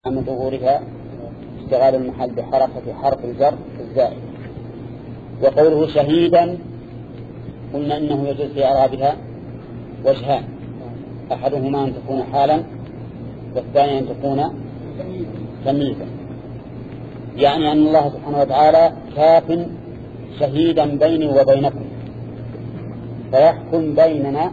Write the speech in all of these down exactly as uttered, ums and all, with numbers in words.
من ظهورها اشتغال المحل بحركة حرف الجر الزائد. وقوله شهيدا قلنا إنه يجوز في إعرابها وجهان، أحدهما أن تكون حالا والثاني أن تكون تمييزا، يعني أن الله سبحانه وتعالى كاف شهيدا بيني وبينكم فيحكم بيننا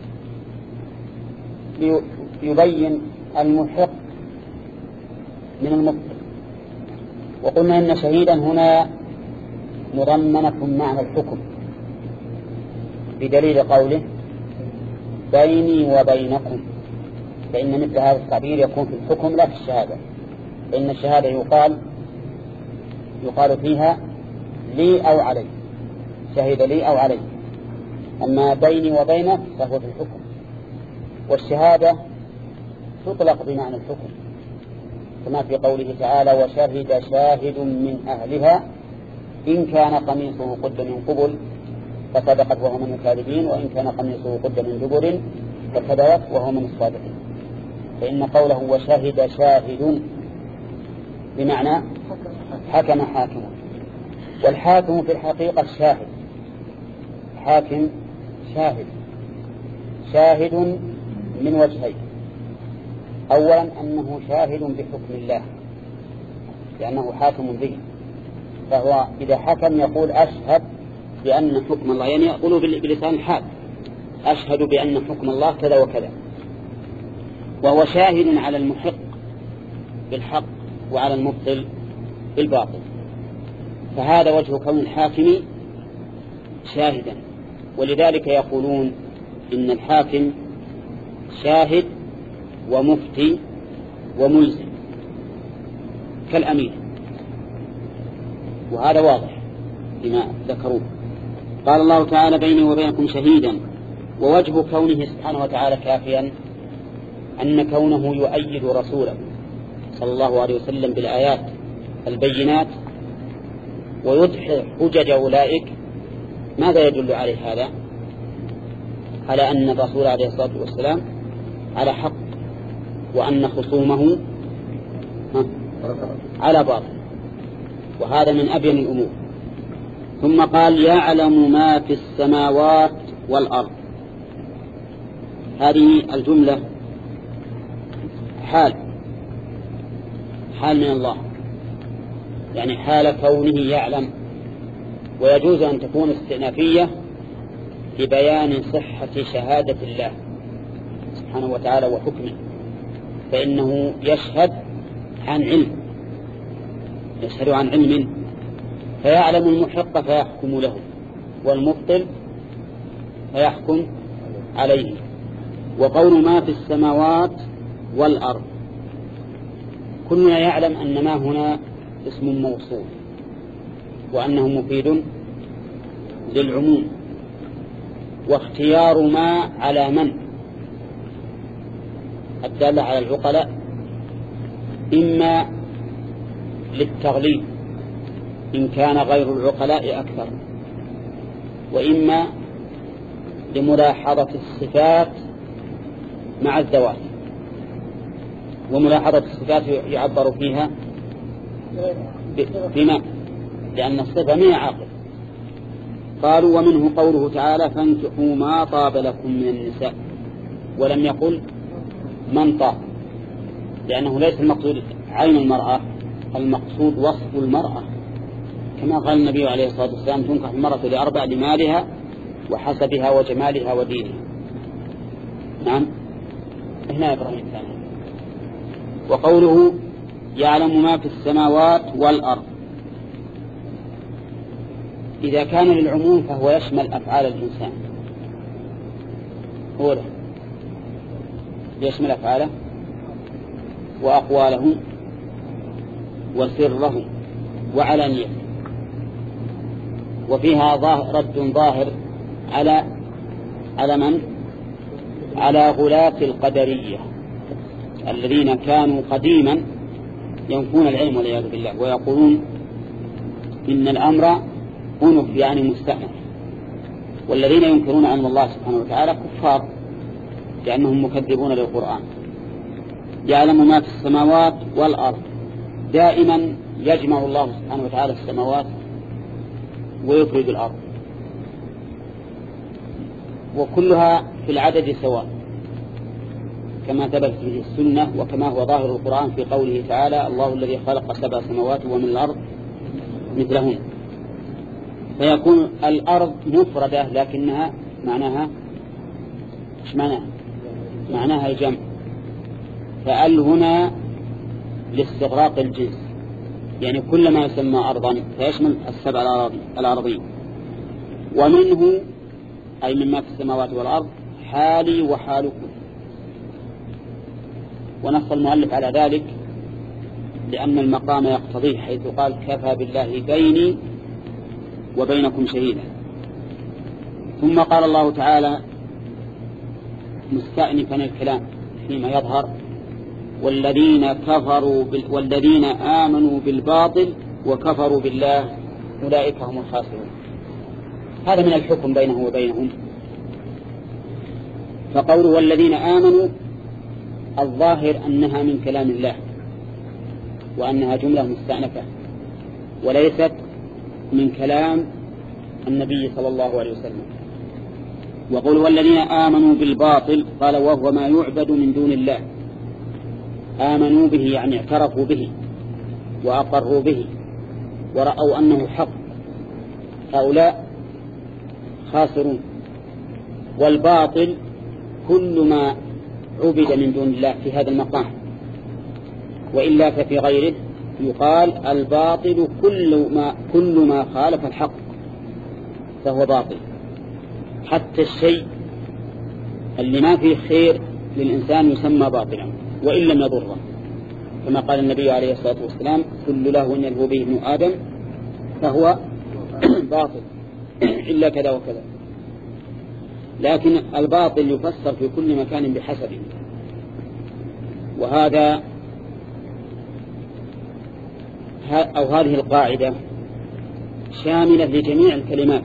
ليبين المحق من المبطل. وقلنا إن شهيدا هنا مضمنة معنى الحكم بدليل قوله بيني وبينكم، فإن مثل هذا التعبير يكون في الحكم لا في الشهادة، فإن الشهادة يقال يقال فيها لي أو علي، شهد لي أو علي، أما بيني وبينك فهو في الحكم. والشهادة تطلق بمعنى الحكم كما في قوله تعالى وشهد شاهد من أهلها إن كان قميصه قد من قبل فصدقت وهو من الكاذبين وإن كان قميصه قد من دبر فكذبت وهو من الصادقين. فإن قوله وشهد شاهد بمعنى حكم حاكم، والحاكم في الحقيقة الشاهد، حاكم شاهد شاهد من وجهين. أولا أنه شاهد بحكم الله لأنه حاكم به، فهو إذا حكم يقول أشهد بأن حكم الله، يعني يقول بلسان الحال أشهد بأن حكم الله كذا وكذا. وهو شاهد على المحق بالحق وعلى المبطل بالباطل، فهذا وجه كون الحاكم شاهدا. ولذلك يقولون إن الحاكم شاهد ومفتي وملزم كالأمير، وهذا واضح بما ذكروه. قال الله تعالى بيني وبينكم شهيدا. ووجه كونه سبحانه وتعالى كافيا أن كونه يؤيد رسوله صلى الله عليه وسلم بالآيات البينات ويدحض حجج أولئك. ماذا يدل عليه هذا؟ على أن الرسول عليه الصلاة والسلام على حق وأن خصومه على باطل، وهذا من أبين الأمور. ثم قال يعلم ما في السماوات والأرض. هذه الجملة حال حال من الله، يعني حال كونه يعلم، ويجوز أن تكون استئنافية لبيان صحة شهادة الله سبحانه وتعالى وحكمه، فإنه يشهد عن علم، يشهد عن علم، فيعلم المحق فيحكم له والمبطل فيحكم عليه. وقول ما في السماوات والأرض كلنا يعلم أن ما هنا اسم موصول وأنه مفيد للعموم، واختيار ما على من الدالة على العقلاء إما للتغليب إن كان غير العقلاء أكثر، وإما لملاحظة الصفات مع الذوات. وملاحظة الصفات يعبر فيها بما لأن الصفة ما عاقل. قالوا ومنه قوله تعالى فانكحوا ما طاب لكم من النساء، ولم يقل من طاب، لأنه ليس المقصود عين المرأة، المقصود وصف المرأة، كما قال النبي عليه الصلاة والسلام تنكح المرأة لأربع: لمالها وحسبها وجمالها ودينها. نعم هنا إبراهيم ثاني. وقوله يعلم ما في السماوات والأرض، إذا كان للعموم فهو يشمل أفعال الإنسان، هو يشمل أفعاله وأقواله وسره وعلانيته. وفيها ظاهر رد ظاهر على على من؟ على غلاة القدرية الذين كانوا قديما ينفون العلم والعياذ بالله، ويقولون إن الأمر أنف يعني مستأنف. والذين ينكرون علم الله سبحانه وتعالى كفار لأنهم مكذبون للقرآن. يعلم ما في السماوات والأرض. دائما يجمع الله سبحانه وتعالى السماوات ويفرد الأرض، وكلها في العدد سواء كما ثبت به السنة وكما هو ظاهر القرآن في قوله تعالى: الله الذي خلق سبع سماوات ومن الأرض مثلهن. فيكون الأرض مفردة لكنها معناها إيش معناها؟ معناها الجمع. فأل هنا لاستغراق الجنس، يعني كل ما يسمى أرضا فيشمل السبع الأراضين. ومنه أي مما في السماوات والأرض حالي وحالكم. ونص المؤلف على ذلك لأن المقام يقتضيه، حيث قال: كفى بالله بيني وبينكم شهيدا. ثم قال الله تعالى مستأنفا الكلام فيما يظهر: والذين كفروا بال... والذين آمنوا بالباطل وكفروا بالله أولئك هم الخاسرون. هذا من الحكم بينه وبينهم. فقوله والذين آمنوا الظاهر أنها من كلام الله، وأنها جملة مستأنفة وليست من كلام النبي صلى الله عليه وسلم. وقول والذين آمنوا بالباطل قال وهو ما يعبد من دون الله. آمنوا به يعني اعترفوا به وأقروا به ورأوا أنه حق، هؤلاء خاسرون. والباطل كل ما عبد من دون الله في هذا المقام، وإلا ففي غيره يقال الباطل كل ما, كل ما خالف الحق فهو باطل. حتى الشيء اللي ما فيه خير للإنسان يسمى باطلا وإن لم يضره، كما قال النبي عليه الصلاة والسلام: كل له يلهو به ابن آدم فهو باطل إلا كذا وكذا. لكن الباطل يفسر في كل مكان بحسبه، وهذا أو هذه القاعدة شاملة لجميع الكلمات.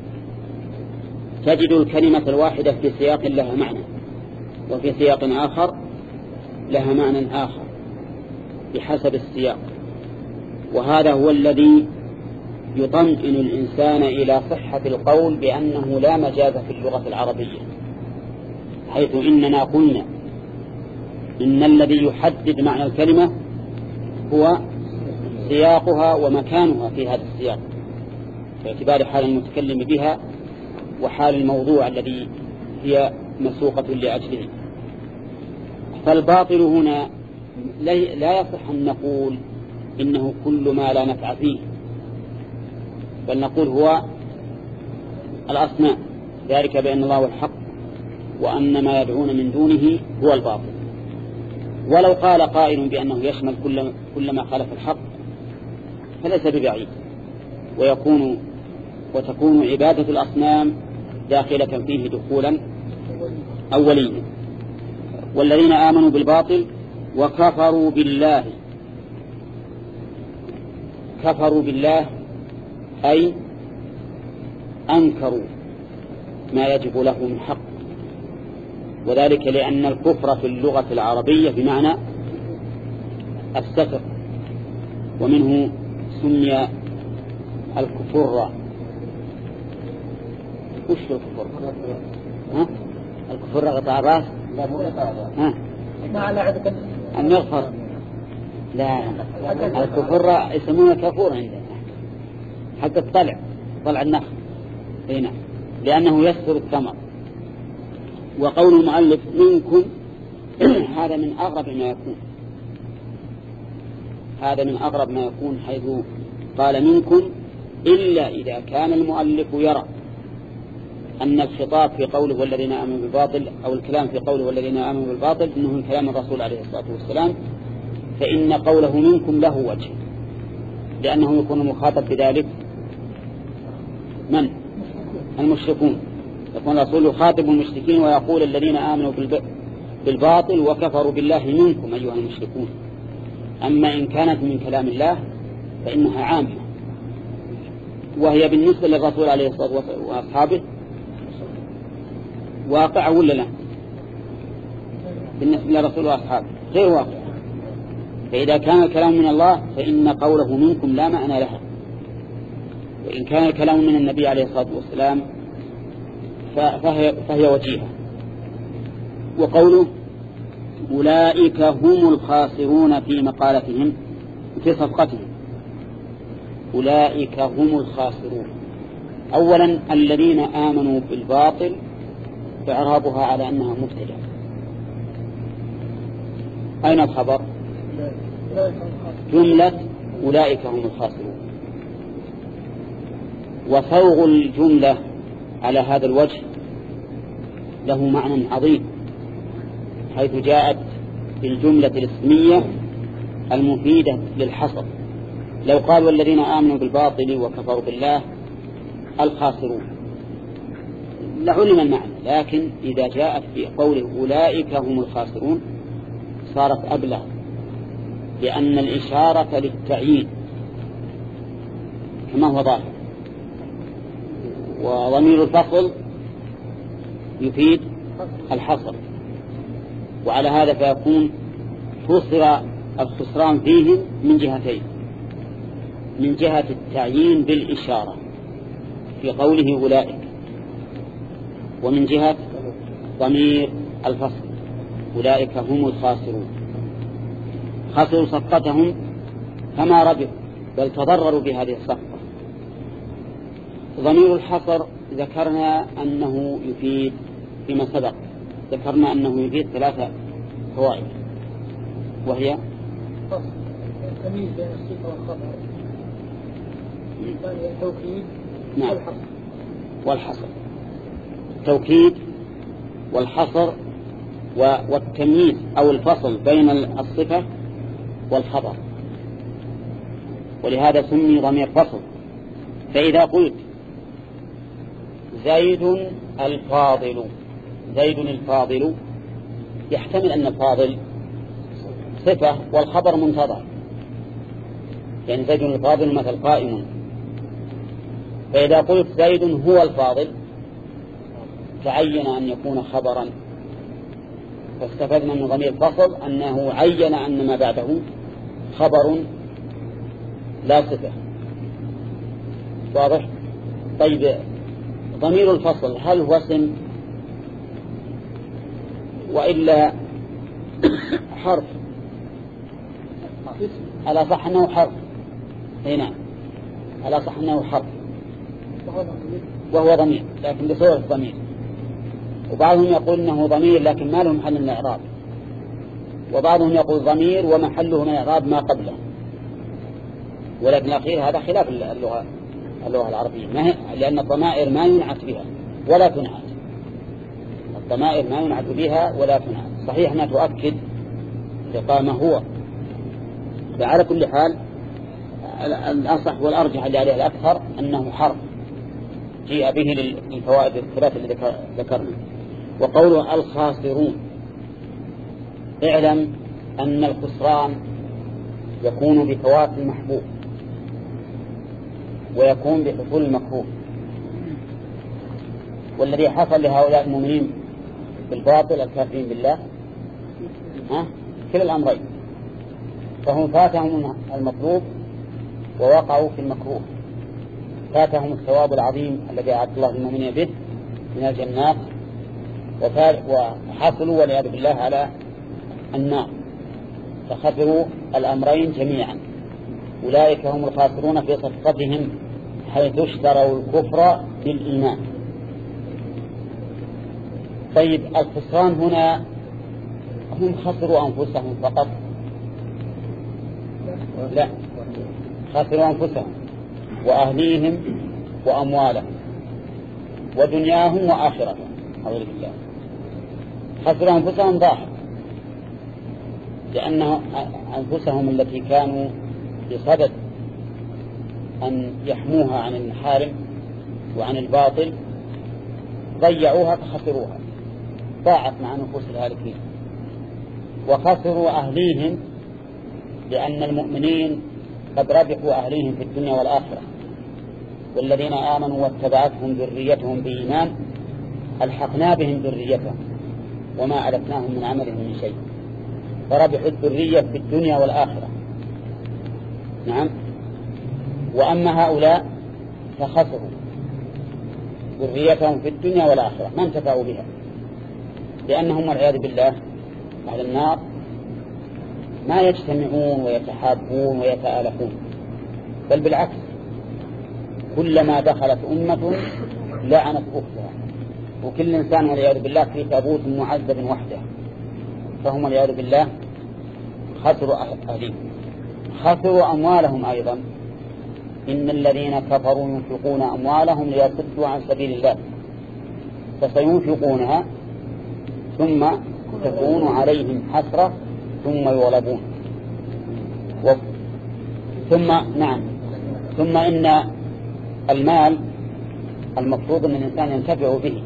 تجد الكلمة الواحدة في سياق لها معنى، وفي سياق آخر لها معنى آخر بحسب السياق. وهذا هو الذي يطمئن الإنسان إلى صحة القول بأنه لا مجاز في اللغة العربية، حيث إننا قلنا إن الذي يحدد معنى الكلمة هو سياقها ومكانها في هذا السياق، باعتبار حال المتكلم بها وحال الموضوع الذي هي مسوقة لأجله. فالباطل هنا لا يصح أن نقول إنه كل ما لا نفع فيه، بل نقول هو الأصنام، ذلك بأن الله هو الحق وأن ما يدعون من دونه هو الباطل. ولو قال قائل بأنه يشمل كل, كل ما خالف الحق فليس ببعيد، ويكون وتكون عبادة الأصنام داخلة فيه دخولا أوليا. والذين آمنوا بالباطل وكفروا بالله. كفروا بالله أي أنكروا ما يجب له من حق، وذلك لأن الكفر في اللغة العربية بمعنى الستر، ومنه سمي الكفر. وش الكفر؟ ها؟ الكفر غطاء الراس؟ لا مو غطاء الراس. ما على عدك أن يغفر. لا الكفر يسمونه كفور عندنا حتى الطلع طلع النخل هنا، لأنه يستر الثمر. وقول المؤلف منكم هذا من أغرب ما يكون، هذا من أغرب ما يكون، حيث قال منكم إلا إذا كان المؤلف يرى أن الخطاب في قوله والذين آمنوا بالباطل أو الكلام في قوله والذين آمنوا بالباطل إنه من كلام الرسول عليه الصلاة والسلام، فإن قوله منكم له وجه، لأنه يكون مخاطب بذلك من؟ المشركون. يكون الرسول يخاطب المشركين ويقول الذين آمنوا بالباطل وكفروا بالله منكم أيها المشركون. أما إن كانت من كلام الله فإنها عامة، وهي بالنسبة للرسول عليه الصلاة والسلام وأصحابه واقع ولا لا؟ بالنسبة للرسول وأصحابه غير واقع، فإذا كان الكلام من الله فإن قوله منكم لا معنى لها، وإن كان الكلام من النبي عليه الصلاة والسلام فهي, فهي وجيهة. وقوله أولئك هم الخاسرون في مقالتهم في صفقتهم، أولئك هم الخاسرون. أولا الذين آمنوا بالباطل إعرابها على أنها مبتدأ. أين الخبر؟ جملة أولئك هم الخاسرون. وصوغ الجملة على هذا الوجه له معنى عظيم، حيث جاءت بالجملة الاسمية المفيدة للحصر. لو قالوا الذين آمنوا بالباطل وكفروا بالله الخاسرون لعلم المعنى، لكن إذا جاءت في قوله أولئك هم الخاسرون صارت أبلغ، لأن الإشارة للتعيين كما هو ظاهر، وضمير الفصل يفيد الحصر، وعلى هذا فيكون فسر الخسران فيهم من جهتين: من جهة التعيين بالإشارة في قوله أولئك، ومن جهة ضمير الفصل أولئك هم الخاسرون. خسروا صفقتهم فما ربحوا بل تضرروا بهذه الصفقة. ضمير الحصر ذكرنا أنه يفيد فيما سبق، ذكرنا أنه يفيد ثلاثة فوائد، وهي التمييز بين الصفة والخبر، الثانية التوكيد نعم والحصر. التوكيد والحصر والتمييز أو الفصل بين الصفة والخبر، ولهذا سمي ضمير فصل. فإذا قلت زيد الفاضل، زيد الفاضل، يحتمل أن الفاضل صفة والخبر منتظر، يعني زيد الفاضل مثل قائم. فإذا قلت زيد هو الفاضل تعين أن يكون خبرا، فاستفدنا من ضمير الفصل أنه عين أن ما بعده خبر لا صفة. واضح؟ طيب ضمير الفصل هل هو اسم وإلا حرف؟ على صح أنه حرف. هنا على صح أنه حرف وهو ضمير لكن بصورة ضمير، وبعضهم يقول أنه ضمير لكن ما له محل من الإعراب، وبعضهم يقول ضمير ومحله من الإعراب ما قبله. ولكن الأخير هذا خلاف اللغة اللغة العربية، ما هي لأن الضمائر ما ينعت بها ولا تنعت، الضمائر ما ينعت بها ولا تنعت. صحيح أنها تؤكد لقامة هو، فعلى كل حال الأصح والأرجح اللي عليه الأكثر أنه حرف جيء به للفوائد الثلاثة اللي ذكرنا. وقوله الخاسرون، اعلم أن الخسران يكون بفوات المحبوب ويكون بحصول المكروه، والذي حصل لهؤلاء المؤمنين بالباطل الكافرين بالله ها كلا الأمرين، فهم فاتهم المطلوب ووقعوا في المكروه. فاتهم الثواب العظيم الذي أعد الله للمؤمنين به من الجنات، وحصلوا والعياذ بالله على النار، فخسروا الأمرين جميعا. أولئك هم الخاسرون في صفقتهم حيث اشتروا الكفر بالإيمان. طيب الخسران هنا هم خسروا أنفسهم فقط؟ لا، خسروا أنفسهم وأهليهم وأموالهم ودنياهم وآخرتهم. أعوذ بالله. خسروا أنفسهم ظاهر، لأن أنفسهم التي كانوا بصدد أن يحموها عن المحارم وعن الباطل ضيعوها فخسروها، ضاعت مع نفوس الهالكين. وخسروا أهليهم لأن المؤمنين قد ربحوا أهليهم في الدنيا والآخرة، والذين آمنوا واتبعتهم ذريتهم بإيمان ألحقنا بهم ذريتهم وما ألتناهم من عملهم من شيء. فربحوا الذرية في الدنيا والآخرة. نعم. وأما هؤلاء فخسروا ذريتهم في الدنيا والآخرة، ما انتفعوا بها، لأنهم والعياذ بالله على النار ما يجتمعون ويتحابون ويتآلفون، بل بالعكس، كلما دخلت أمة لعنت أختها، وكل إنسان والعياذ بالله في تابوت معذب وحده، فهم والعياذ بالله خسروا أهلهم، خسروا أموالهم أيضا. إن الذين كفروا ينفقون أموالهم ليصدوا عن سبيل الله فسينفقونها ثم تكون عليهم حسرة ثم يغلبون و... ثم نعم ثم إن المال المفروض أن الإنسان ينتفع به،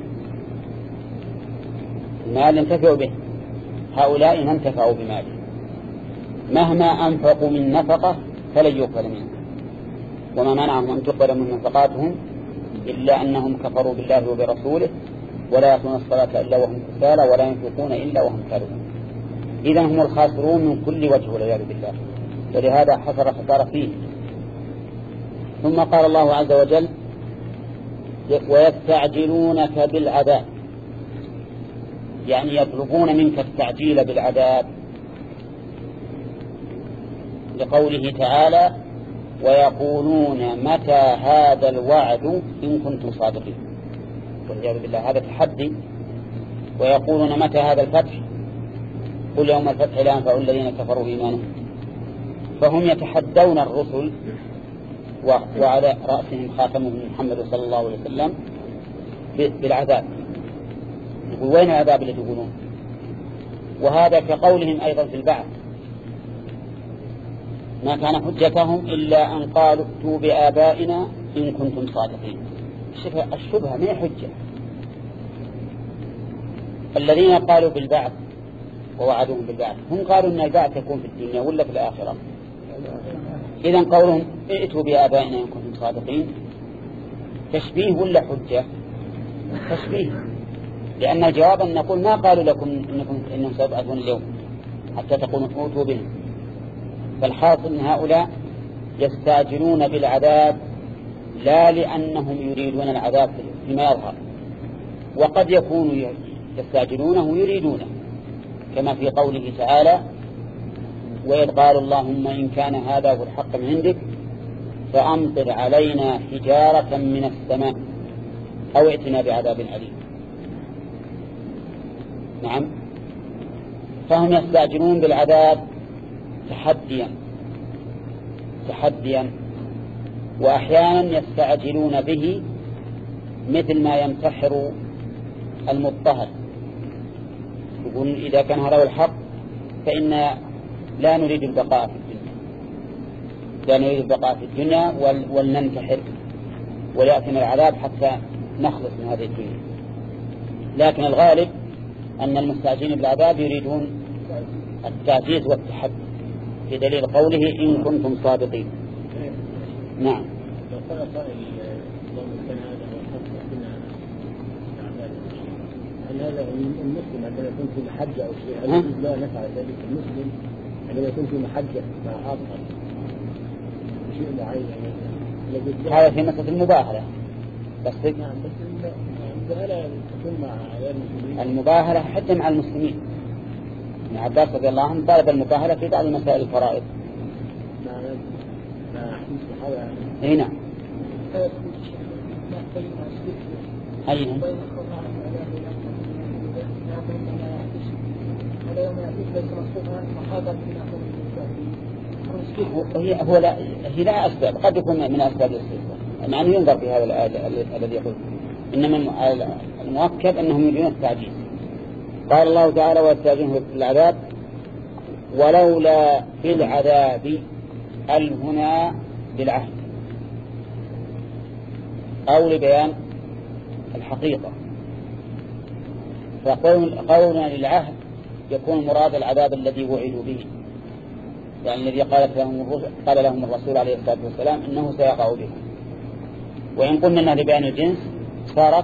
المال ينتفع به، هؤلاء ما انتفعوا بماله، مهما أنفقوا من نفقة فلن يقبل منه، وما منعهم أن تقبل من نفقاتهم إلا أنهم كفروا بالله وبرسوله ولا يأتون الصلاة إلا وهم كسالى ولا ينفقون إلا وهم كارهون. إذن هم الخاسرون من كل وجه والعياذ بالله، ولهذا حصر خسارة فيه. ثم قال الله عز وجل ويستعجلونك بالعذاب، يعني يطلبون منك التعجيل بالعذاب، لقوله تعالى ويقولون متى هذا الوعد إن كنتم صادقين، والعياذ بالله هذا تحدي. ويقولون متى هذا الفتح قل يوم الفتح لا ينفع الذين كفروا إيمانهم، فهم يتحدون الرسل وعلى رأسهم خاتمهم محمد صلى الله عليه وسلم بالعذاب، يقول وين العذاب اللي تقولون؟ وهذا كقولهم أيضا في البعث، ما كان حجتهم إلا أن قالوا ائتوا بآبائنا إن كنتم صادقين. الشبهة ما هي حجة. الذين قالوا بالبعث ووعدوهم بالبعث هم قالوا أن البعث يكون في الدنيا ولا في الآخرة. إذن قولهم ائتوا بآبائنا إن كنتم صادقين تشبيه ولا حجة؟ تشبيه، لأن الجواب أن نقول ما قالوا لكم إنكم إنهم سيبعثون اليوم حتى تقولوا ائتوا به. فالحاصل أن هؤلاء يستعجلون بالعذاب لا لأنهم يريدون العذاب فيما يظهر، وقد يكونوا يستعجلونه يريدونه، كما في قوله تعالى وإذ قالوا اللهم إن كان هذا هو الحق من عندك فأمطر علينا حجارة من السماء أو ائتنا بعذاب أليم. نعم. فهم يستعجلون بالعذاب تحديا تحديا وأحيانا يستعجلون به مثل ما ينتحر المضطهد، يقول إذا كان هذا هو الحق فإن لا نريد البقاء في الدنيا، لا نريد البقاء في الدنيا ولننتحر وليأتنا العذاب حتى نخلص من هذه الدنيا. لكن الغالب أن المستعجلين بالعذاب يريدون التعزيز والتحدي، في دليل قوله إن كنتم صادقين. نعم. هل هذا المسلم عندما يكون في محجة أو شيء هل لا نفع ذلك؟ المسلم عندما يكون في محجة مع آخر شيء معين هذا في مسألة المباهلة بس. نعم بس المباهلة تكون مع المسلمين، المباهلة حتى مع المسلمين. ابن عباس رضي الله عنه طالب المباهلة في بعض مسائل الفرائض. نعم. نعم. اي نعم. أي نعم. هي هو لا هي لا أسباب، قد يكون من أسباب الاستثناء، يعني ينظر في هذا الآية الذي يقول إنما المؤكد أنهم يريدون التعجيز. قال الله تعالى ويستعجلون بالعذاب ولولا في العذاب الهنا بالعهد أو لبيان الحقيقة، فقولنا للعهد يكون مراد العذاب الذي وعدوا به، يعني الذي قالت لهم الرسل قال لهم الرسول عليه الصلاة والسلام إنه سيقع بهم. وإن قلنا أنها لبيان الجنس صارت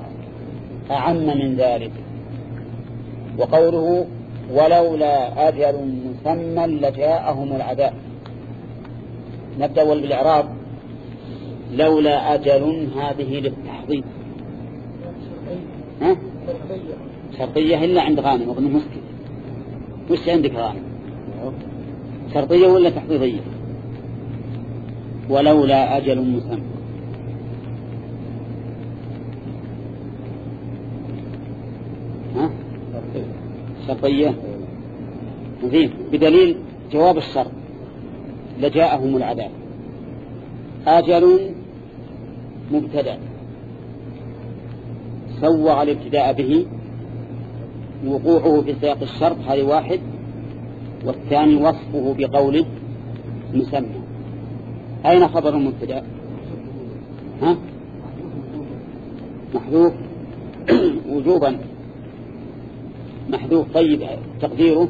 أعم من ذلك. وقوله ولولا أجل مسمى لجاءهم العذاب. نبدأ بالإعراب. لولا أجل هذه للتحضيض. ها؟ شرطية إلا عند غانم وابن مسكت. وش عندك غانم؟ شرطية ولا تحضيضية؟ ولولا أجل مسمى. ها؟ شرطية. زين، بدليل جواب الشرط لجاءهم العذاب. أجل مبتدأ سوغ الابتداء به وقوعه في سياق الشرط، هذه واحد. والثاني وصفه بقوله مسمى. أين خبر المبتدأ؟ ها؟ محذوف وجوبا محذوف. طيب تقديره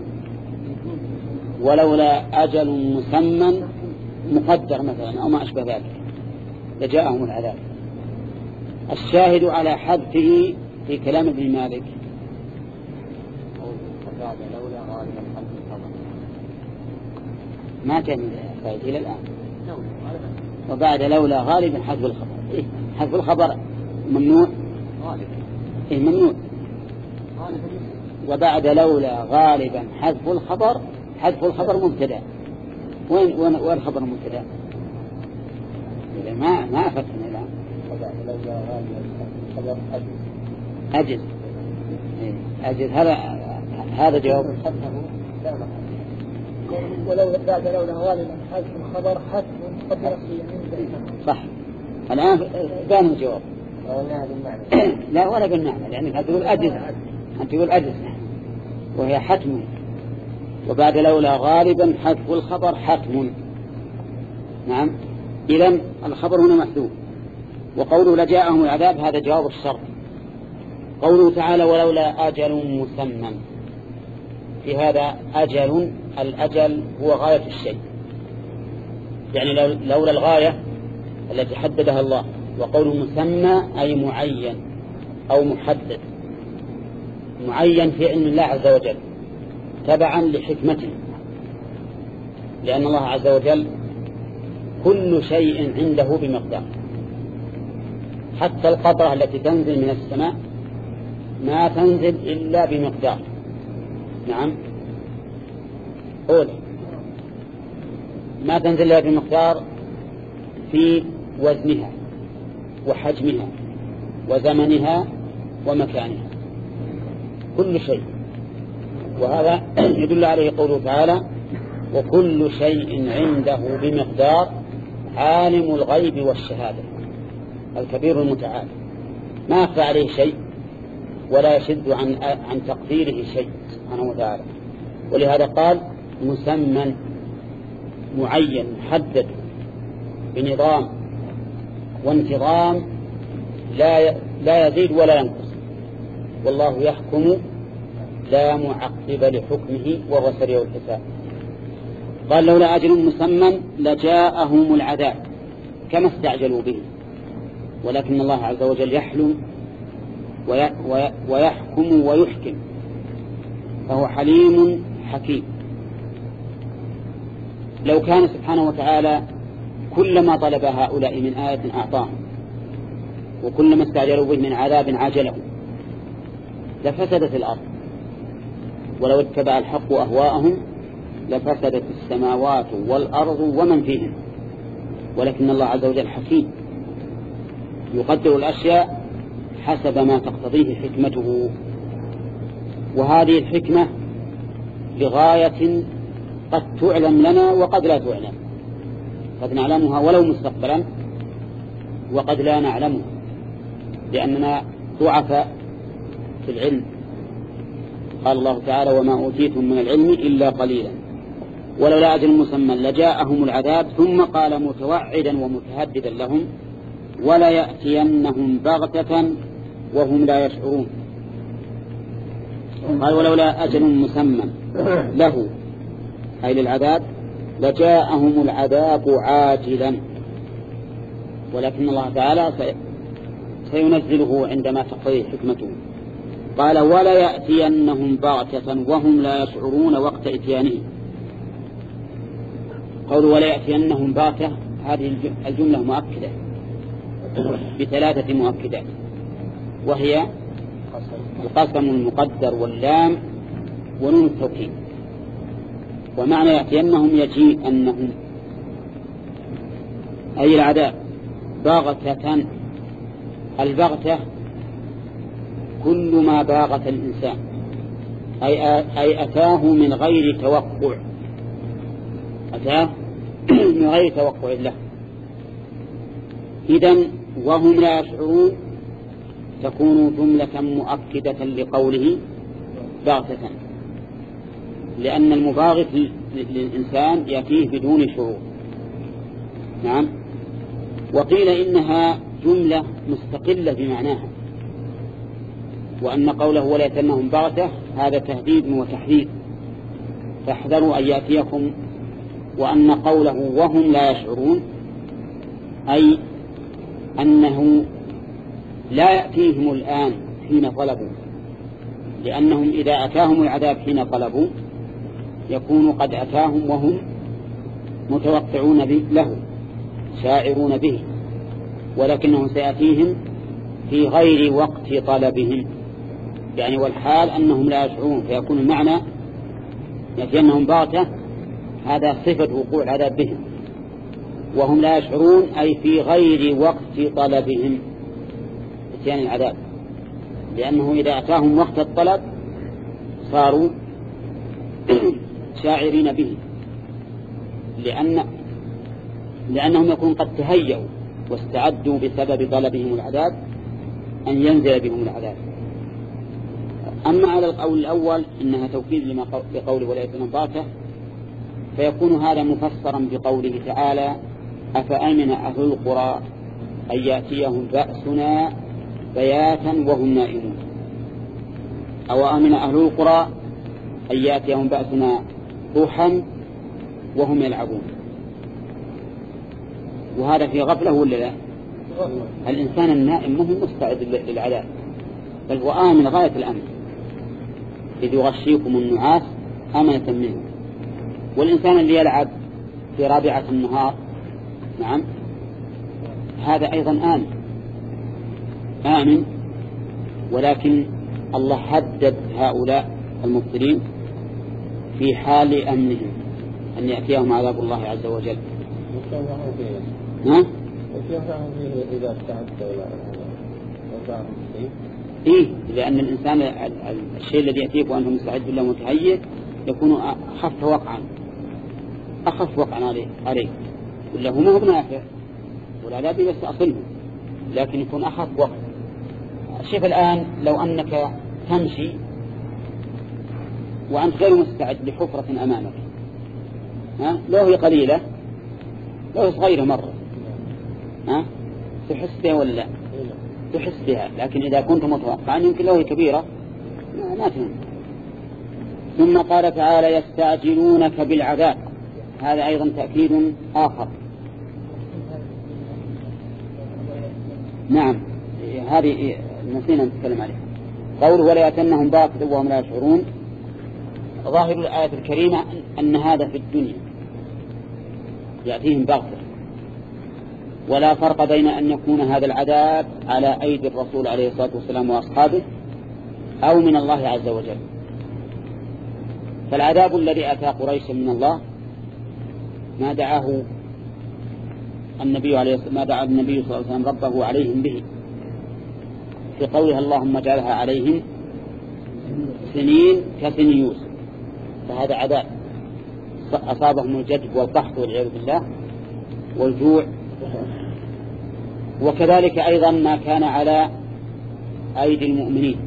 ولولا أجل مسمى مقدر مثلا أو ما أشبه ذلك لجاءهم العذاب. الشاهد على حذفه في كلام ابن مالك ما كان فائدة إلى الآن. وبعد لولا غالبا حذف الخبر. إيه؟ حذف الخبر ممنوع. إيه ممنوع. وبعد لولا غالبا حذف الخبر. حذف الخبر مبتدا. وين وين وين الخبر مبتدا؟ ما ما أفتنا الآن. وبعد لولا غالبا الخبر أجز. أجز. إيه أجز. هذا هذا جواب. ولو بعد لولا غالبا حذف الخبر حذف مقدر صح. الآن بان الجواب. لا ولا بالمعنى، لأنك تقول أجز. أنت تقول أجز وهي حتم. وبعد لولا غالبا حذف الخبر حتم. نعم. إذن الخبر هنا محذوف. وقوله لجاءهم العذاب هذا جواب الشرط. قوله تعالى ولولا أجل مسمى، في هذا أجل. الأجل هو غاية الشيء، يعني لولا الغاية التي حددها الله. وقوله مسمى أي معين أو محدد، معين في علم الله عز وجل تبعا لحكمته، لأن الله عز وجل كل شيء عنده بمقدار. حتى القطرة التي تنزل من السماء ما تنزل إلا بمقدار. نعم. قول ما تنزل إلا بمقدار في وزنها وحجمها وزمنها ومكانها، كل شيء. وهذا يدل عليه قوله تعالى وكل شيء عنده بمقدار عالم الغيب والشهادة الكبير المتعال، ما يخفى عليه شيء ولا يشد عن عن تقديره شيء سبحانه وتعالى. ولهذا قال مسمى معين محدد بنظام وانتظام لا لا يزيد ولا ينقص، والله يحكم لا معقب لحكمه وهو سريع الحساب. قال لولا أجل مسمى لجاءهم العذاب كما استعجلوا به، ولكن الله عز وجل يحلم ويحكم ويحكم، فهو حليم حكيم. لو كان سبحانه وتعالى كلما طلب هؤلاء من آية أعطاهم وكلما استعجلوا به من عذاب عاجلهم لفسدت الأرض، ولو اتبع الحق أهواءهم لفسدت السماوات والأرض ومن فيهم. ولكن الله عز وجل حكيم يقدر الأشياء حسب ما تقتضيه حكمته، وهذه الحكمة لغاية قد تعلم لنا وقد لا تعلم، قد نعلمها ولو مستقبلا وقد لا نعلمها لأننا ضعفاء في العلم. قال الله تعالى وما أوتيتم من العلم إلا قليلا. ولولا أجل مسمى لجاءهم العذاب، ثم قال متوعدا ومتهددا لهم ولا يأتينهم بغتة وهم لا يشعرون. قال ولولا أجل مسمى له أي للعذاب لجاءهم العذاب عاجلا، ولكن الله تعالى سينزله عندما تقضي حكمته. قال ولا يأتينهم بغتة وهم لا يشعرون وقت إتيانه، قول ولا يأتينهم بغتة، هذه الجملة مؤكدة بثلاثة مؤكدات، وهي القسم المقدر واللام ونون التوكيد. ومعنى يأتينهم يجيء أنهم أي العذاب باغتة. البغتة كل ما باغت الإنسان، أي, أي أتاه من غير توقع، أتاه من غير توقع له. إذن وهم لا يشعرون تكون جملة مؤكدة لقوله باغتة، لأن المباغت للإنسان يأتيه بدون شعور. نعم. وقيل إنها جملة مستقلة بمعناها، وأن قوله ولا يأتينهم بغتة هذا تهديد وتحذير، فاحذروا أن يأتيكم. وأن قوله وهم لا يشعرون أي أنه لا يأتيهم الآن حين طلبوا، لأنهم إذا أتاهم العذاب حين طلبوا يكون قد أتاهم وهم متوقعون له شاعرون به، ولكنه سيأتيهم في غير وقت طلبهم، يعني والحال أنهم لا يشعرون، فيكون المعنى يأتينهم بغتة هذا صفة وقوع العذاب بهم، وهم لا يشعرون أي في غير وقت طلبهم اتيان العذاب، لأنه إذا أتاهم وقت الطلب صاروا شاعرين به، لأن لأنهم يكون قد تهيأوا واستعدوا بسبب طلبهم العذاب أن ينزل بهم العذاب. أما على القول الأول إنها توكيد لما بقوله ولا يأتينهم بغتة، فيكون هذا مفسرا بقوله تعالى أفأمن أهل القرى أن يأتيهم بأسنا بياتا وهم نائمون، أو أمن أهل القرى أن يأتيهم بأسنا ضحى وهم يلعبون. وهذا في غفلة ولا لا؟ الإنسان النائم مهم مستعد للعذاب، بل هو آمن غاية الأمن، إذ يغشيكم النعاس أمنة منه. والإنسان اللي يلعب في رابعة النهار نعم هذا أيضا آمن آمن ولكن الله حدد هؤلاء المبطلين في حال أمنهم أن يأتيهم عذاب الله عز وجل. ها؟ إذا استعدت إيه، لأن الإنسان الشيء الذي يأتيه وأنه مستعد له متهيئ يكون أخف وقعا أخف وقعا عليه عليه ولا هو ما هو بنافع ولا لا بس أصله، لكن يكون أخف وقع. شوف الآن لو أنك تمشي وأنت غير مستعد لحفرة أمامك، ها لو هي قليلة لو هي صغيرة مرة ها تحس بها ولا لا؟ تحس بها، لكن إذا كنت متوقعا يمكن لو هي كبيرة ما تهم. ثم قال تعالى يستعجلونك بالعذاب، هذا أيضا تأكيد آخر. نعم هذه نسينا نتكلم عليها. قول ولا يأتينهم بغتة وهم لا يشعرون، ظاهر الآية الكريمة أن هذا في الدنيا يأتيهم بغتة، ولا فرق بين أن يكون هذا العذاب على أيدي الرسول عليه الصلاة والسلام وأصحابه أو من الله عز وجل. فالعذاب الذي أتى قريش من الله ما دعاه النبي عليه ما دعا النبي صلى الله عليه وسلم ربه عليهم به في قولها اللهم اجعلها عليهم سنين كسن يوسف، فهذا عذاب أصابهم الجدب والقحط والعياذ بالله والجوع. وكذلك أيضا ما كان على أيدي المؤمنين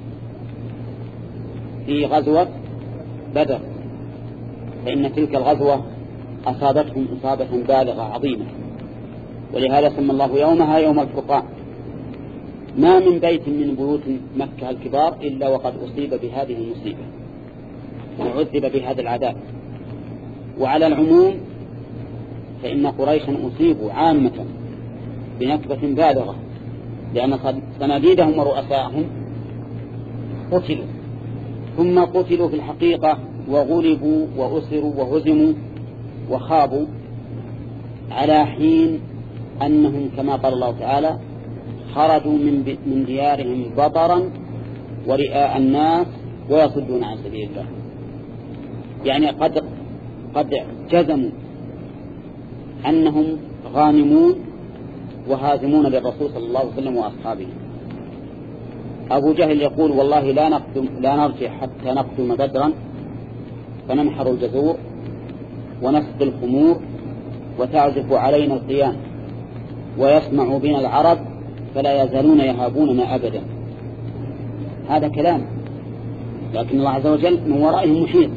في غزوة بدر، فإن تلك الغزوة أصابتهم إصابة بالغة عظيمة، ولهذا سمى الله يومها يوم الفرقان. ما من بيت من بيوت مكة الكبار إلا وقد أصيب بهذه المصيبة وعذب بهذا العذاب. وعلى العموم فإن قريشا أصيبوا عامة بنكبة بالغة، لأن صناديدهم ورؤساءهم قتلوا، ثم قتلوا في الحقيقة وغلبوا وأسروا وهزموا وخابوا على حين أنهم كما قال الله تعالى خرجوا من من ديارهم بطرا ورئاء الناس ويصدون عن سبيل الله. يعني قد قد جزموا أنهم غانمون وهازمون للرسول صلى الله عليه وسلم وأصحابه. أبو جهل يقول والله لا نقدم لا نرجع حتى نقدم بدرا فننحر الجزور ونسقي الخمور وتعزف علينا القيام ويسمع بنا العرب فلا يزالون يهابوننا أبدا. هذا كلام، لكن الله عز وجل من ورائهم محيط.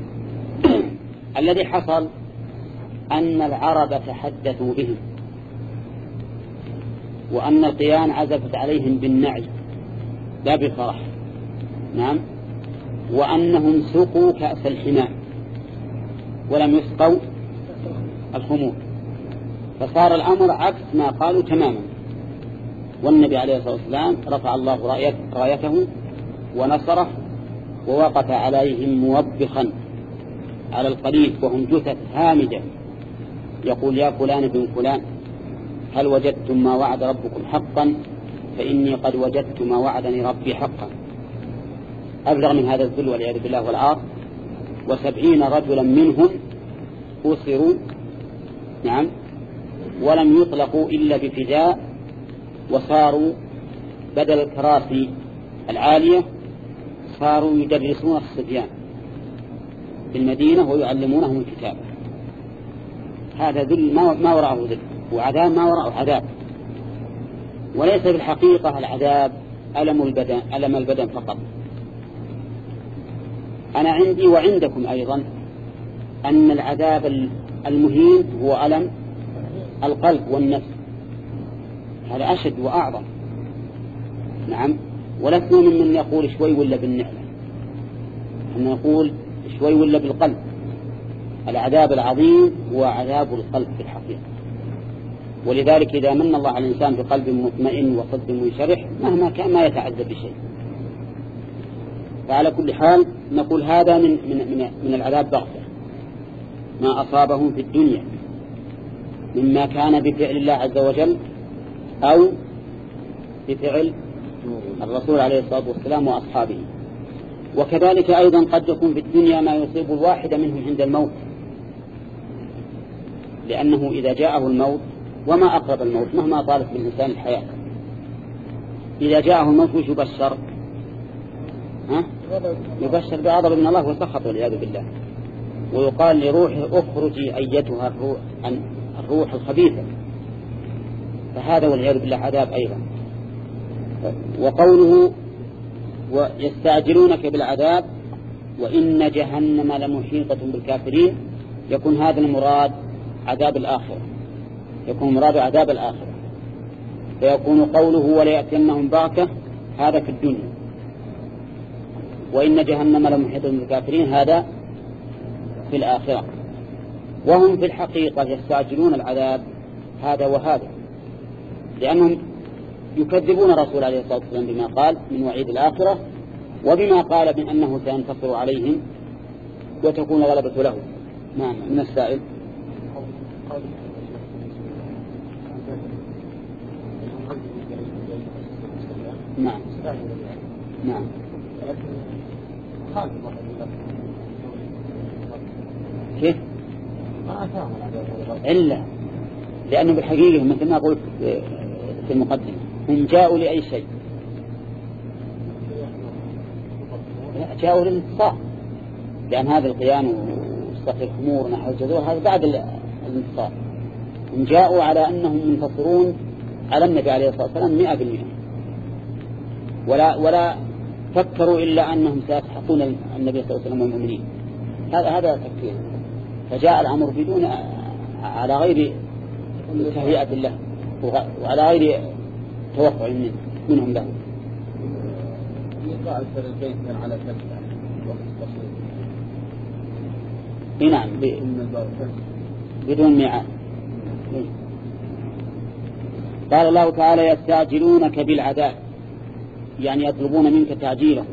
الذي حصل أن العرب تحدثوا بهم، وأن القيان عزفت عليهم بالنعي لا بالفرح. نعم. وأنهم سقوا كأس الحمام ولم يسقوا الخمور، فصار الأمر عكس ما قالوا تماما. والنبي عليه الصلاة والسلام رفع الله رايته ونصره ووقف عليهم موبخا على القليل وهم جثث هامدة، يقول يا فلان بن فلان هل وجدتم ما وعد ربكم حقا فإني قد وجدت ما وعدني ربي حقا. أبلغ من هذا الذل والعياذ بالله والعار. وسبعين رجلا منهم أسروا، نعم، ولم يطلقوا إلا بفداء، وصاروا بدل الكراسي العالية صاروا يدرسون الصبيان في المدينة ويعلمونهم الكتاب. هذا ذل ما وراءه ذل، وعذاب ما وراءه عذاب. وليس بالحقيقة العذاب ألم البدن ألم البدن فقط. أنا عندي وعندكم أيضا أن العذاب المهين هو ألم القلب والنفس، هذا أشد وأعظم. نعم. ولسنا من من يقول شوي ولا بالنعمة، أن نقول شوي ولا بالقلب. العذاب العظيم هو عذاب القلب في الحقيقة. ولذلك إذا من الله على الإنسان بقلب مطمئن وصدر منشرح مهما كان ما يتعذب بشيء. فعلى كل حال نقول هذا من, من, من, من العذاب بغتة ما أصابهم في الدنيا مما كان بفعل الله عز وجل أو بفعل الرسول عليه الصلاة والسلام وأصحابه. وكذلك أيضا قد يكون في الدنيا ما يصيب الواحد منهم عند الموت، لأنه إذا جاءه الموت، وما أقرب الموت مهما طالت بالإنسان الحياة، إذا جاءه الموت وش يبشر؟ ها؟ يبشر بغضب من الله وسخط والعياذ بالله، ويقال لروحه اخرجي أيتها الروح, الروح الخبيثة. فهذا والعياذ بالله عذاب أيضا. وقوله ويستعجلونك بالعذاب وإن جهنم لمحيطة بالكافرين، يكون هذا المراد عذاب الآخرة، يكون مراد عذاب الآخرة. فيكون قوله وليأتينهم بغتة هذا في الدنيا، وإن جهنم لمحيطة بالكافرين هذا في الآخرة. وهم في الحقيقة يستعجلون العذاب هذا وهذا، لأنهم يكذبون الرسول عليه الصلاة والسلام بما قال من وعيد الآخرة، وبما قال من أنه سينتصر عليهم وتكون غلبة له. نعم. من السائل نعم نعم كيف؟ إلا لأنه بالحقيقة مثل ما قلت في المقدمة هم جاءوا لأي شيء؟ جاءوا للانتصار، لأن هذا القيان وسقي الخمور ونحو الجذور هذا بعد الانتصار. هم جاءوا على أنهم منتصرون على النبي عليه الصلاة والسلام مئة بالمئة، ولا ولا فكروا إلا أنهم سيسحقون النبي صلى الله عليه وسلم والمؤمنين. هذا هذا تفكير. فجاء الأمر بدون على غير تهيئة الله وعلى غير توقع منهم له. يقع الفريقين كان على فتح وقت قصير. نعم بدون ميعاد. قال الله تعالى يستعجلونك بالعذاب، يعني يطلبون منك تعجيله،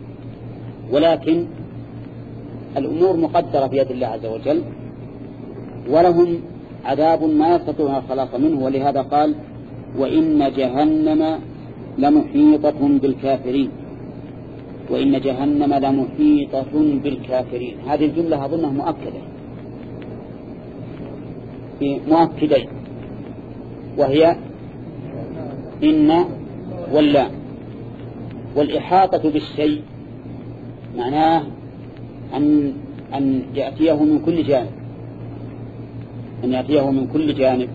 ولكن الأمور مقدرة بيد الله عز وجل، ولهم عذاب ما يستطيعون الخلاص منه، ولهذا قال وإن جهنم لمحيطة بالكافرين. وإن جهنم لمحيطة بالكافرين، هذه الجملة أظنها مؤكدة مؤكدين، وهي إن واللام. والإحاطة بالشيء معناه أن أن يأتيه من كل جانب، أن يأتيه من كل جانب.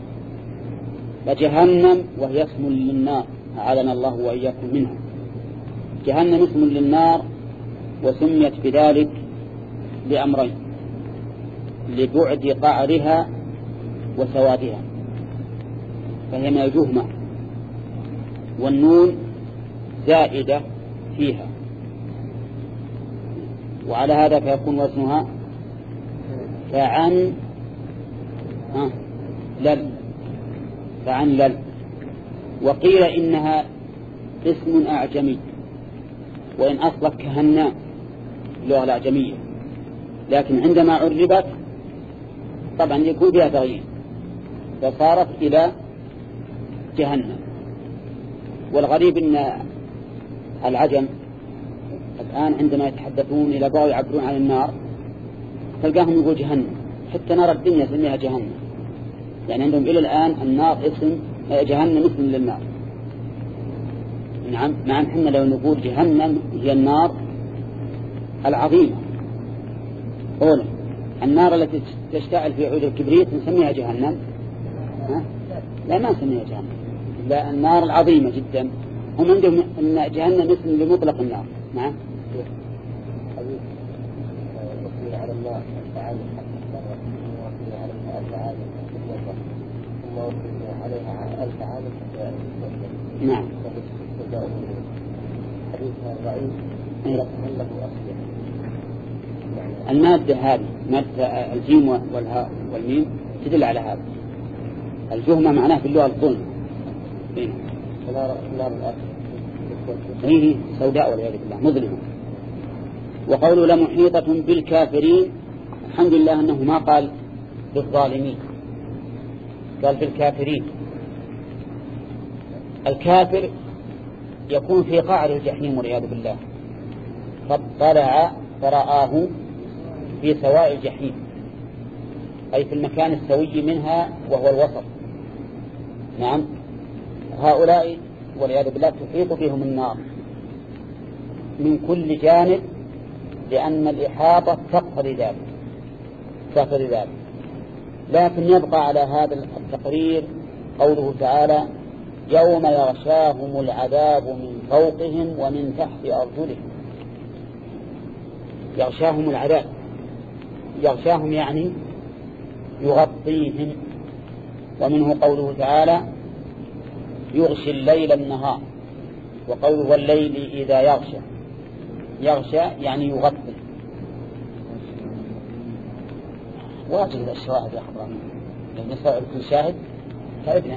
فجهنم وهي اسم للنار، أعاذنا الله وإياكم منها. جهنم اسم للنار، وسميت بذلك لأمرين: لبعد قعرها وسوادها، فهي من الجهمة، والنون زائدة فيها، وعلى هذا فيكون وزنها فعن آه لل فعن لل. وقيل إنها اسم أعجمي، وإن أصلت كهنام اللغة الأعجمية، لكن عندما عربت طبعا يكون فيها تغيير فصارت إلى جهنم. والغريب أن العجم الآن عندما يتحدثون إلى بعض يعبرون عن النار تلقاهم يقول جهنم، حتى نار الدنيا سميها جهنم، يعني عندهم إلى الآن النار اسم، جهنم اسم للنار. نعم، مع أن لو نقول جهنم هي النار العظيمة أولا، النار التي تشتعل في عود الكبريت نسميها جهنم؟ ها؟ لا، ما نسميها جهنم، لا، النار العظيمة جدا. هم عندهم أن جهنم اسم لمطلق النار. نعم. على الله تعالى عليها ألف عام ثم عليها ألف عام. نعم. حديثها ضعيف لكنه أصلي. المادة هذه مادة الجيم والهاء والميم تدل على هذا. الجهمة معناه في اللغة الظلم. نار نار الأرض هي سوداء والعياذ بالله مظلمة. وقوله لمحيطة بالكافرين، الحمد لله أنه ما قال بالظالمين، قال بالكافرين. الكافر يكون في قعر الجحيم والعياذ بالله، فاطلع فرآه في سواء الجحيم، أي في المكان السوي منها وهو الوسط. نعم، هؤلاء والعياذ بالله تحيط بهم النار من كل جانب، لأن الإحاطة تقتضي ذلك تقتضي ذلك. لكن يبقى على هذا التقرير قوله تعالى يوم يغشاهم العذاب من فوقهم ومن تحت أرجلهم. يغشاهم العذاب، يغشاهم يعني يغطيهم. ومنه قوله تعالى يغشي الليل النهار، وقوله والليل إذا يغشى، يغشى يعني يغطي. واجب الشواهد يا حضران، لو نسأل كل شاهد تعبنا.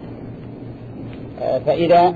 فإذا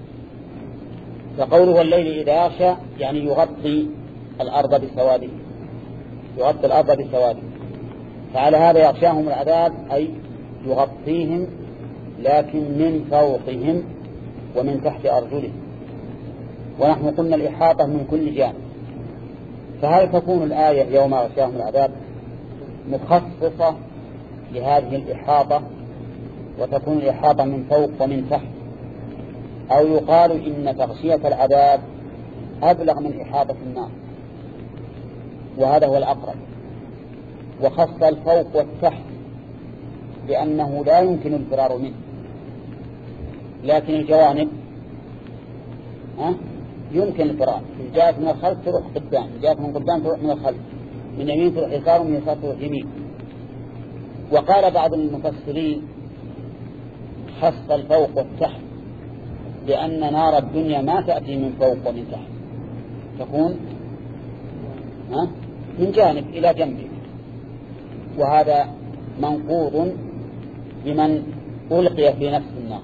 فقوله والليل إذا يغشى يعني يغطي الأرض بسواده، يغطي الأرض بسواده. فعلى هذا يغشاهم العذاب أي يغطيهم، لكن من فوقهم ومن تحت أرجلهم. ونحن قلنا الإحاطة من كل جانب، فهل تكون الآية يوم غشاهم العذاب مخصصة لهذه الإحاطة وتكون الإحاطة من فوق ومن تحت، أو يقال إن تغشية العذاب أبلغ من إحاطة النار، وهذا هو الأقرب، وخص الفوق والتحت لأنه لا يمكن الفرار منه، لكن الجوانب ها يمكن الفرار. إن جاءت من الخلف تروح قدام، إن جاءت من قدام تروح من الخلف، من يمين تروح يسار ومن يسار تروح يمين. وقال بعض المفسرين خص الفوق والتحت لأن نار الدنيا ما تأتي من فوق ومن تحت، تكون ها من جانب إلى جنب، وهذا منقوض بمن ألقي في نفس النار.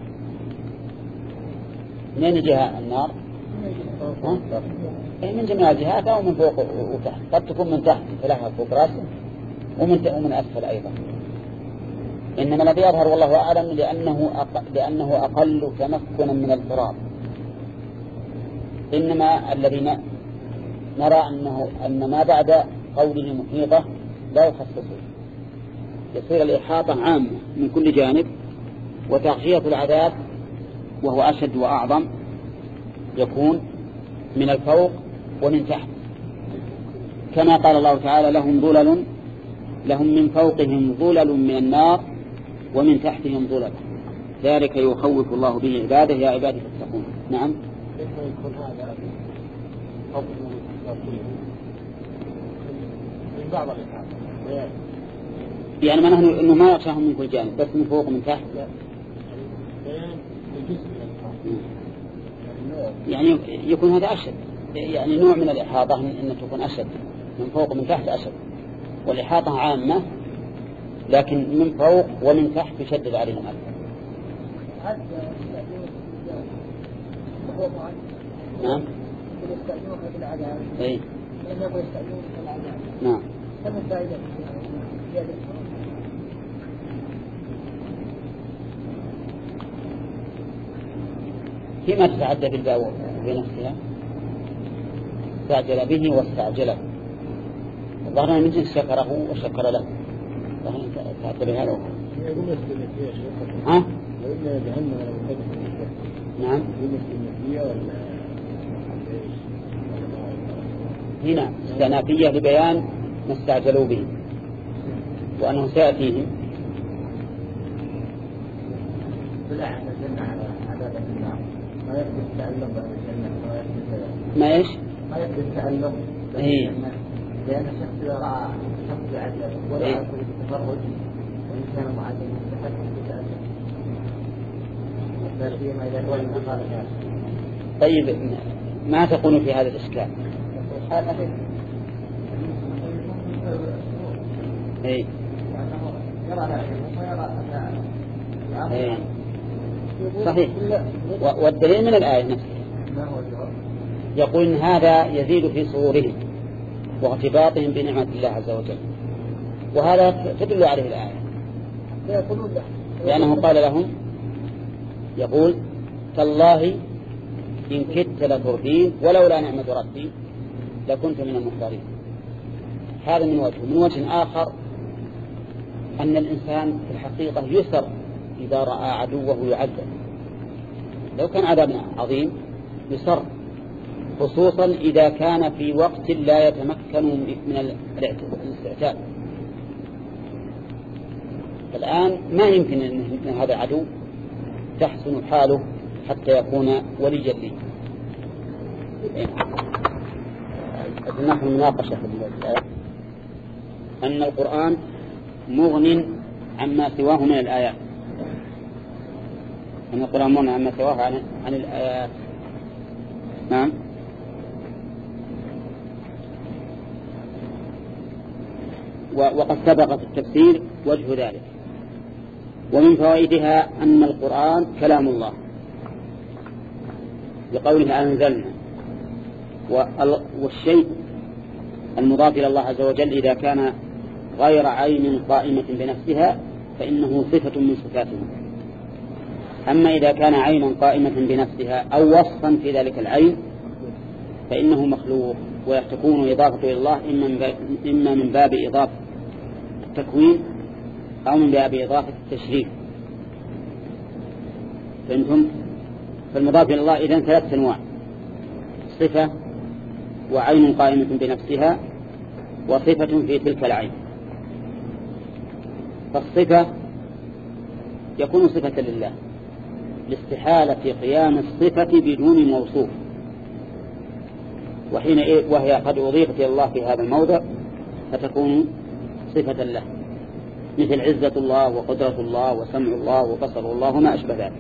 من جهة النار ها؟ من جميع الجهات أو من فوق وتحت، قد تكون من تحت فلها فوق رأسه ومن ومن أسفل أيضا. إنما الذي يظهر والله أعلم لأنه أق... لأنه أقل تمكنا من الفراغ. إنما الذي نرى أنه أن ما بعد قوله محيطة لا يخصصه، يصير الإحاطة عامة من كل جانب، وتغشية العذاب وهو أشد وأعظم يكون من الفوق ومن تحت، كما قال الله تعالى لهم ظلل لهم من فوقهم ظلل من النار ومن تحتهم ظلل ذلك يخوف الله به عباده يا عبادي فاتقون. نعم. كيف يكون هذا أفضل من بعض الإحاطة؟ يعني ما نحن إنه ما يغشاهم من كل جانب بس من فوق ومن تحت. يعني يكون هذا أشد، يعني نوع من الإحاطة إن تكون أشد من فوق ومن تحت أشد، والإحاطة عامة لكن من فوق ومن تحت يشدد عليهم أكثر. نعم. إيه. نعم. فيما تتعدى بالباء بنفسها استعجل به واستعجله، ظهرنا من جنس شكره وشكر له، ظهرنا تعدى بهذا. ها؟ نعم. هنا استئنافية لبيان ما استعجلوا به وأنه سيأتيهم. ما إيش؟ ما يقدر التعلم. إيه. لأن الشخص إذا رأى شخص يعلم ولا يأكل بالتفرج وإن كان معلم يستحق التعلم. فيما إذا كان من طيب ما تقول في هذا الإشكال؟ إيه. إيه. صحيح. والدليل من الآية نفسها يقول إن هذا يزيد في صورهم واغتباطهم بنعمة الله عز وجل، وهذا تدل عليه الآية، لأنه قال لهم يقول تالله إن كدت لتردين ولولا نعمة ربي لكنت من المحضرين. هذا من وجه. من وجه آخر أن الإنسان في الحقيقة يسر إذا رأى عدوه يعذب، لو كان عذابنا عظيم يسر، خصوصا إذا كان في وقت لا يتمكن من الاستعتاب. الآن ما يمكن أن هذا العدو تحسن حاله حتى يكون وليا لي. نحن مناقشة في الآية أن القرآن مغن عما سواه من الآيات، أن القرآن مغن عما سواه عن, عن الآيات. نعم. وقد سبق في التفسير وجه ذلك. ومن فوائدها أن القرآن كلام الله بقوله أنزلنا، والشيء المضاف إلى الله عز وجل إذا كان غير عين قائمة بنفسها فإنه صفة من صفاته، أما إذا كان عينا قائمة بنفسها أو وصفا في ذلك العين فإنه مخلوق، وتكون إضافة إلى الله إما من باب إضافة التكوين أو من باب إضافة التشريف. فأنتم فالمضاف إلى الله إذن ثلاث أنواع: صفة وعين قائمة بنفسها وصفة في تلك العين. فالصفة يكون صفة لله لاستحالة قيام الصفة بدون موصوف، وحين وهي قد أضيفت إلى الله في هذا الموضع فتكون صفة له، مثل عزة الله وقدرة الله وسمع الله وبصر الله وما أشبه ذلك.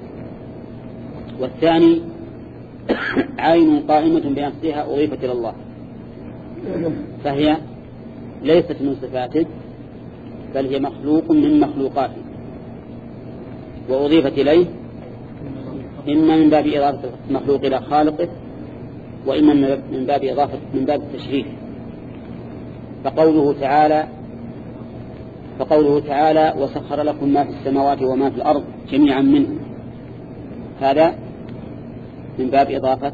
والثاني عين قائمة بنفسها أضيفت إلى الله، فهي ليست من صفاته بل هي مخلوق من مخلوقاته وأضيفت إليه، إما من باب إضافة المخلوق إلى خالقه وإما من باب إضافة من باب التشريف. فقوله تعالى فقوله تعالى وسخر لكم ما في السماوات وما في الأرض جميعا منه، هذا من باب إضافة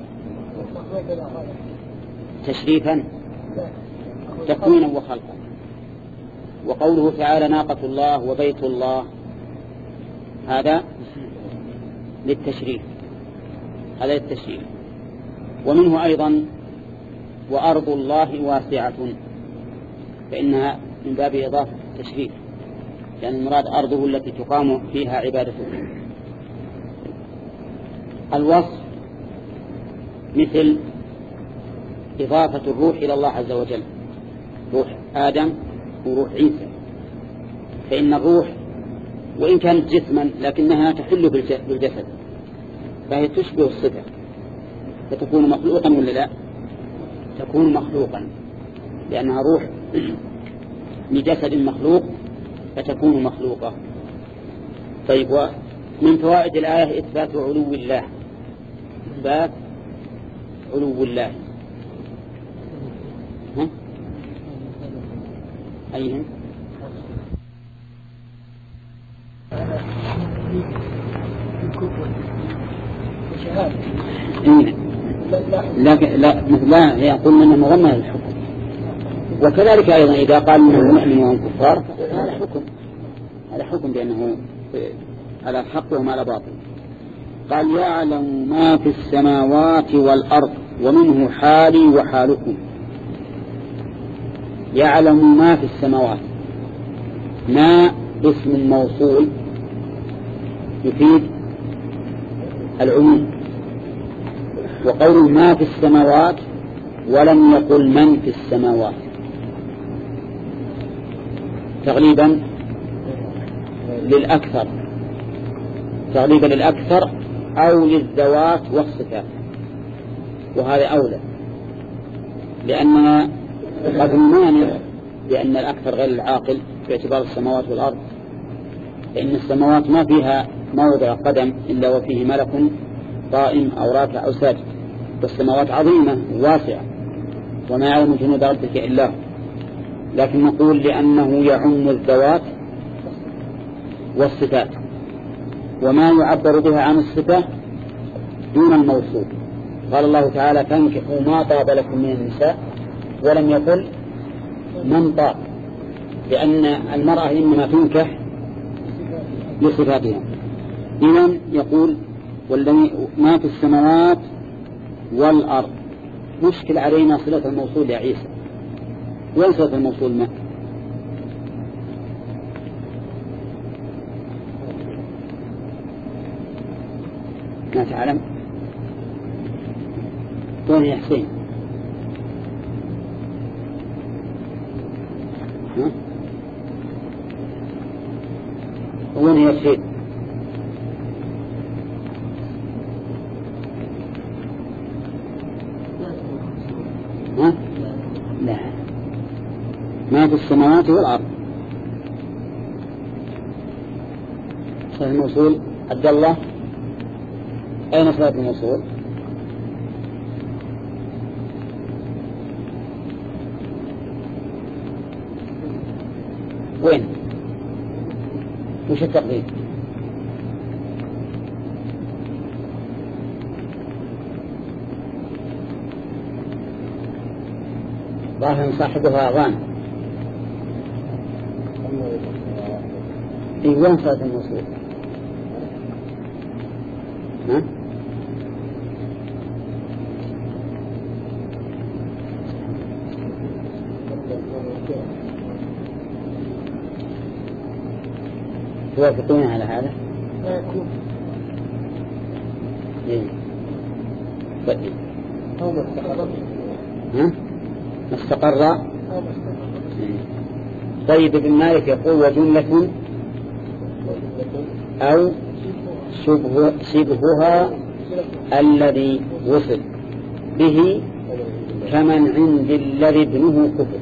تشريفا تكوينا وخلقا. وقوله تعالى ناقة الله وبيت الله، هذا للتشريف، هذا للتشريف. ومنه أيضا وأرض الله واسعة، فإنها من باب إضافة التشريف، لأن يعني المراد أرضه التي تقام فيها عبادته. الوصف مثل إضافة الروح إلى الله عز وجل، روح آدم وروح عيسى، فإن الروح وإن كانت جسما لكنها تحل بالجسد، فهي تشبه الصفة، فتكون مخلوقا ولا لا؟ تكون مخلوقا، لأنها روح لجسد مخلوق فتكون مخلوقة. طيب، ومن فوائد الآية إثبات علو الله، إثبات علو الله. ها؟ أيهم؟ لكن لا لا يقول من مغمى الحكم. وكذلك أيضا إذا قال من مؤمن وهم كفار هذا حكم، هذا حكم بأنه على الحق وما على باطل. قال يعلم ما في السماوات والأرض ومنه حالي وحالكم. يعلم ما في السماوات، ما اسم موصول يفيد العموم، وقول ما في السماوات ولم يقل من في السماوات تغليبا للأكثر، تغليبا للأكثر أو للذوات والصفات، وهذا أولى، لأننا قد نمانع بأن الأكثر غير العاقل باعتبار السماوات والأرض، فإن السماوات ما فيها موضع قدم إلا وفيه ملك قائم أو راكع أو ساجد، والسماوات عظيمة واسعة وما يعلم جنود ربك إلا هو. لكن نقول لأنه يعم الذوات والصفات، وما يعبر بها عن الصفة دون الموصول. قال الله تعالى فانكحوا ما طاب لكم من النساء، ولم يقل من طاب، لأن المرأة إنما تنكح لصفاتها. إذن يقول والذي ما في السماوات والأرض. مشكل علينا صلة الموصول يا عيسى، وين صلة الموصول؟ ما ما تعلم وين يا حسين؟ ها؟ وين يا شيء؟ ها؟ لا، ما في السماوات والأرض. صلة الموصول عبد الله، أين صلة الموصول؟ وين؟ وش التقدير؟ ظاهر صاحبها أغان. في وين صلاة الموصول؟ ها؟ توافقون على هذا؟ إيه. بدي. ها؟ استقر. طيب ابن مالك يقول وجملة أو شبه شبهها الذي وصل به كمن عند الذي ابنه كفر.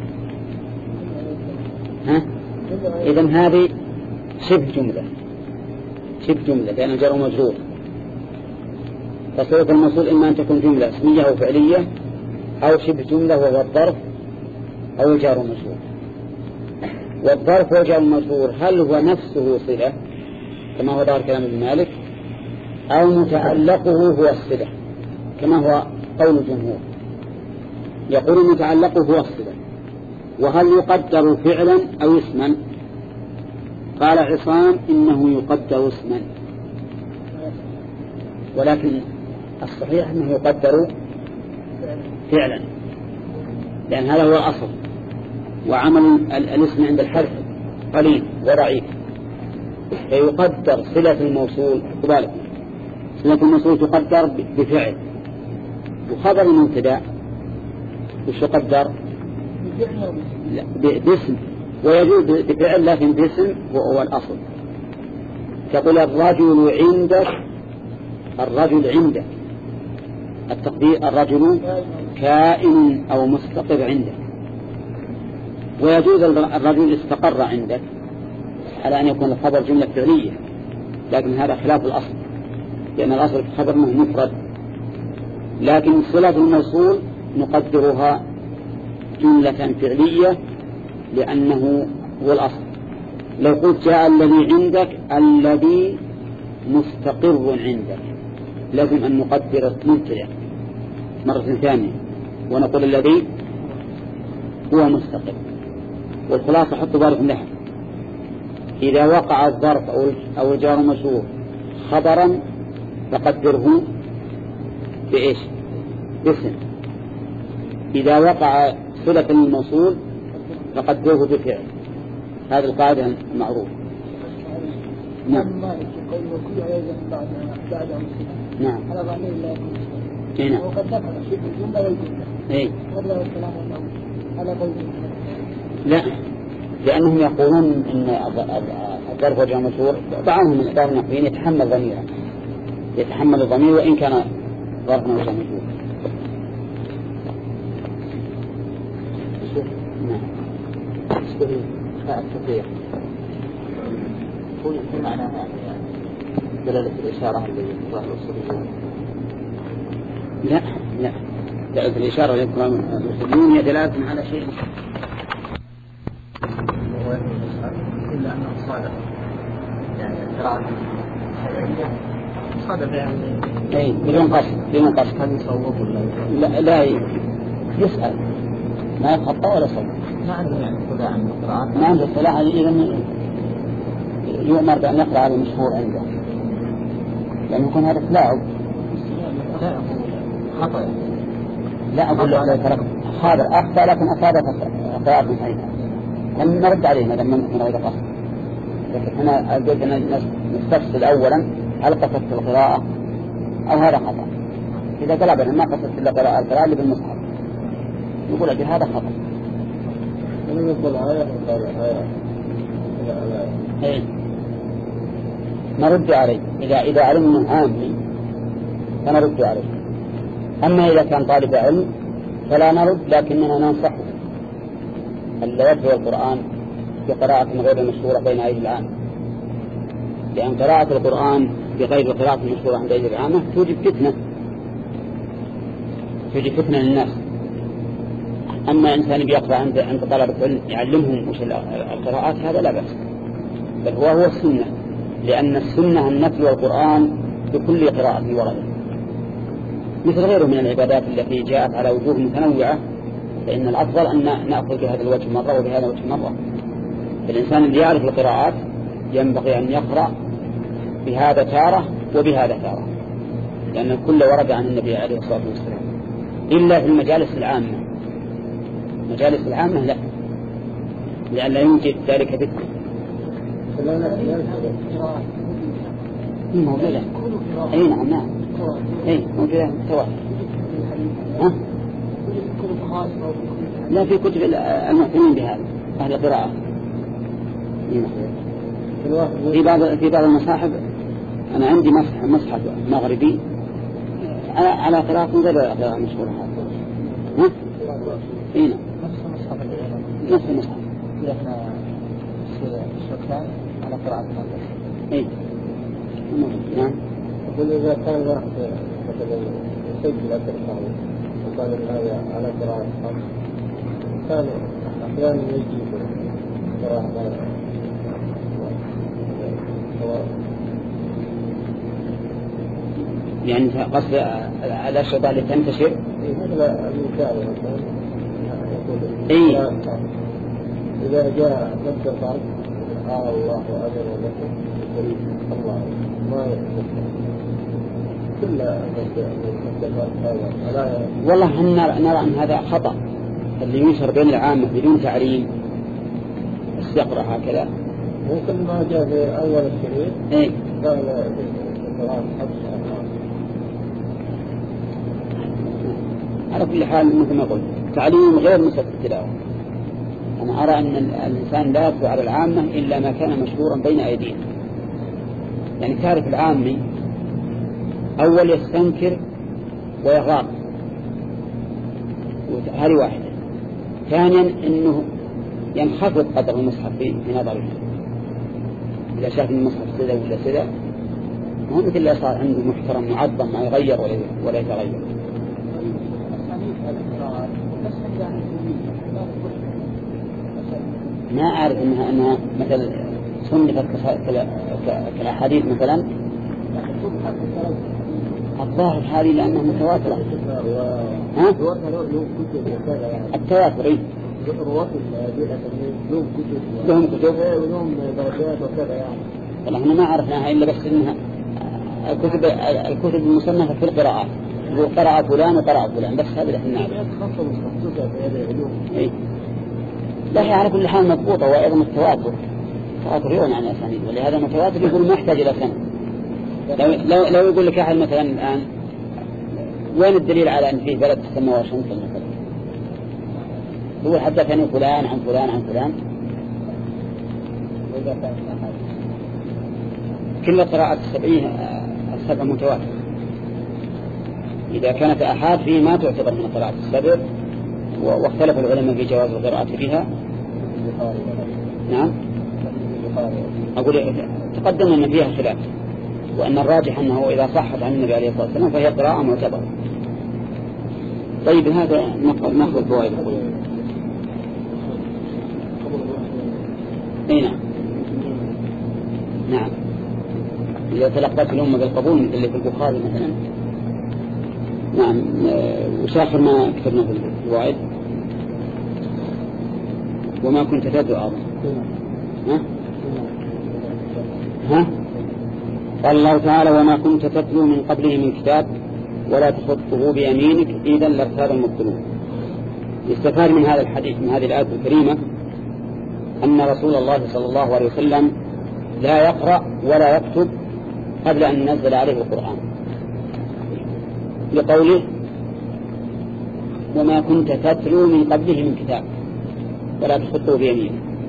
ها؟ إذن هذه شبه جملة، شبه جملة لأنه جار ومجرور. فصورة الموصول إما أن تكون جملة اسمية أو فعلية أو شبه جملة وهو الظرف أو جار ومجرور. والظرف وجه المجرور هل هو نفسه صلة كما هو ظاهر كلام ابن مالك أو متعلقه هو الصلة كما هو قول الجمهور؟ يقول متعلقه هو الصلة. وهل يقدر فعلا أو اسما؟ قال عصام إنه يقدر اسما، ولكن الصحيح أنه يقدر فعلا لأن هذا هو الأصل، وعمل الاسم عند الحرف قليل وضعيف، فيقدر صلة الموصول. كذلك صلة الموصول تقدر بفعل، وخبر المبتدا وش يقدر؟ باسم، ويجوز بفعل لكن باسم هو الأصل. تقول الرجل عندك، الرجل عندك التقدير الرجل كائن أو مستقر عندك، ويجوز الرجل استقر عندك على أن يكون الخبر جملة فعلية، لكن هذا خلاف الأصل لأن الأصل في الخبر أنه مفرد، لكن صلة الموصول نقدرها جملة فعلية لأنه هو الأصل. لو قلت جاء الذي عندك الذي مستقر عندك لازم أن نقدر المبتدأ مرة ثانية ونقول الذي هو مستقر. والخلاصة حط ظرف النحو إذا وقع الظرف أو الجار المجرور خبرا فقدره بإيش؟ باسم. إذا وقع صلة الموصول فقدره بفعل. هذه القاعدة المعروفة. نعم. نعم. نعم. إيه. لا، لأنهم يقولون إن الظرف وجه مجرور بعضهم من بعض النحويين يتحمل ضميرا، يتحمل الضمير وإن كان ظرف وجه مجرور. نعم. تشتري التطبيق كل معناها دلالة الإشارة اللي ظاهر الصديقون. لا لا دلالة الإشارة للصديقون هي دلالة على شيء إلا أنه صادق يعني القراءة الشرعية صادق يعني أي بدون قصد بدون قصد هل يصوب ولا لا لا يسأل ما يخطأ ولا صوب ما عنده يعني اطلاع عن القراءة ما عنده اطلاع إذا يؤمر بأن يقرأ على المشهور عنده لأنه يكون هذا تلاعب. لا خطأ لا أقول له عليه ترك هذا أخطأ لكن أصابت قراءة صحيحة لم نرد عليه ما دام من غير قصد. لكن هنا أجد أن نستفسر أولا هل قصدت القراءة أو هذا خطأ. إذا قال أبدا ما قصدت إلا قراءة القراءة اللي بالمصحف نقول أجل هذا خطأ. نقول آية آية إيه نرد عليه إذا إذا علمنا عامي فنرد عليه. أما إذا كان طالب علم فلا نرد لكننا ننصحه ألا يتلو القرآن بقراءة غير المشهورة بين أيدي العامة، لأن قراءة القرآن بغير القراءة المشهورة عند أيدي العامة توجد فتنة توجد فتنة للناس. أما إنسان بيقرأ عند عند طلبة العلم يعلمهم وش القراءات هذا لا بأس، بل هو هو السنة، لأن السنة أن نتلو القرآن بكل قراءة ورد مثل غيره من العبادات التي جاءت على وجوه متنوعة، فإن الأفضل أن نأخذ بهذا الوجه مرة وبهذا الوجه مرة. الإنسان اللي يعرف القراءات ينبغي أن يقرأ بهذا تارة وبهذا تارة، لأن الكل ورد عن النبي عليه الصلاة والسلام، إلا في المجالس العامة. مجالس العامة لا، لأن لا يوجد ذلك ذكر. موجودة. أي نعم نعم. أي موجودة سواء. ها؟ لا في كتب المؤمنين بهذا أهل القراءة. في بعض في بعض المصاحف أنا عندي مصحف مصحف مغربي على على قراءة غير قراءة مشهورة. ها؟ إيه نعم. نفس المصحف. إحنا الشكان على قراءة الناس. إيه. نعم. أقول إذا كان واحد مثلا يسجل أكثر صحيح وقال هذا على قراءة خمس كان أحيانا يجي يعني قصد الأشرطة اللي تنتشر إيه إذا جاء نفس الفرق قال الله أجل لكم الله ما كل والله هم نرى أن هذا خطأ اللي ينشر بين العامة بدون تعليم يقرأ هكذا ممكن ما جاء في أول الشريط إيه قال القرآن حبس على كل حال مثل ما قلت تعليم غير مسبب التلاوة. أنا أرى أن الإنسان لا يتلو على العامة إلا ما كان مشهورا بين أيديهم. يعني تعرف العامي أول يستنكر ويغار هذه واحدة. ثانيا أنه ينخفض قدر المصحف في نظره إذا شاف المصحف سدى ولا سدى ما هو مثل اللي صار عنده محترم معظم ما يغير ولا يتغير. ما أعرف أنها, أنها مثل صنفت كالأحاديث مثلا الظاهر هذه لأنها متواترة. ها؟ التواتر إيه؟ لهم كتب ولهم درجات وكذا يعني. والله أنا ما عرفناها إلا بس إنها الكتب الكتب المصنفة في القراءات وقرأ فلان وقرأ فلان بس هذا اللي احنا نعرفه. إيه؟ لا هي على كل حال مضبوطة وأيضا التواتر تواتر يغني عن الأسانيد ولهذا المتواتر يقول ما يحتاج إلى سند. لو, لو, لو يقول لك أحد مثلا الآن وين الدليل على أن فيه بلد تسمى واشنطن مثلا يقول حدثني فلان عن فلان عن فلان. كل القراءات السبعية السبع متواتر. إذا كانت أحاد فيه ما تعتبر من القراءات السبع واختلف العلماء في جواز القراءة فيها. نعم أقول تقدم أن فيها خلاف وأن الراجح أنه إذا صحت عن النبي عليه الصلاة والسلام فهي قراءة معتبرة. طيب هذا نأخذ الفوائد. اي نعم نعم إذا تلقت الأمة بالقبول مثل اللي في البخاري مثلا. نعم وش آخر ما كتبنا في الفوائد وما كنت تدعو أعظم ها ها قال الله تعالى وما كنت تتلو من قبله من كتاب ولا تخطه بيمينك إذا لارتاب المبطلون. يستفاد من هذا الحديث من هذه الآية الكريمة أن رسول الله صلى الله عليه وسلم لا يقرأ ولا يكتب قبل أن ينزل عليه القرآن لقوله وما كنت تتلو من قبله من كتاب ولا تخطه بيمينك.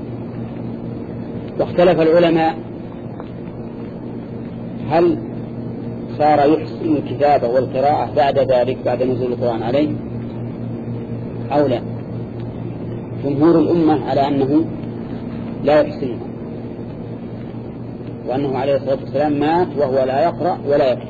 واختلف العلماء هل صار يحسن الكتابة والقراءة بعد ذلك بعد نزول القرآن عليه أو لا. جمهور الأمة على أنه لا يحسنها وأنه عليه الصلاة والسلام مات وهو لا يقرأ ولا يكتب.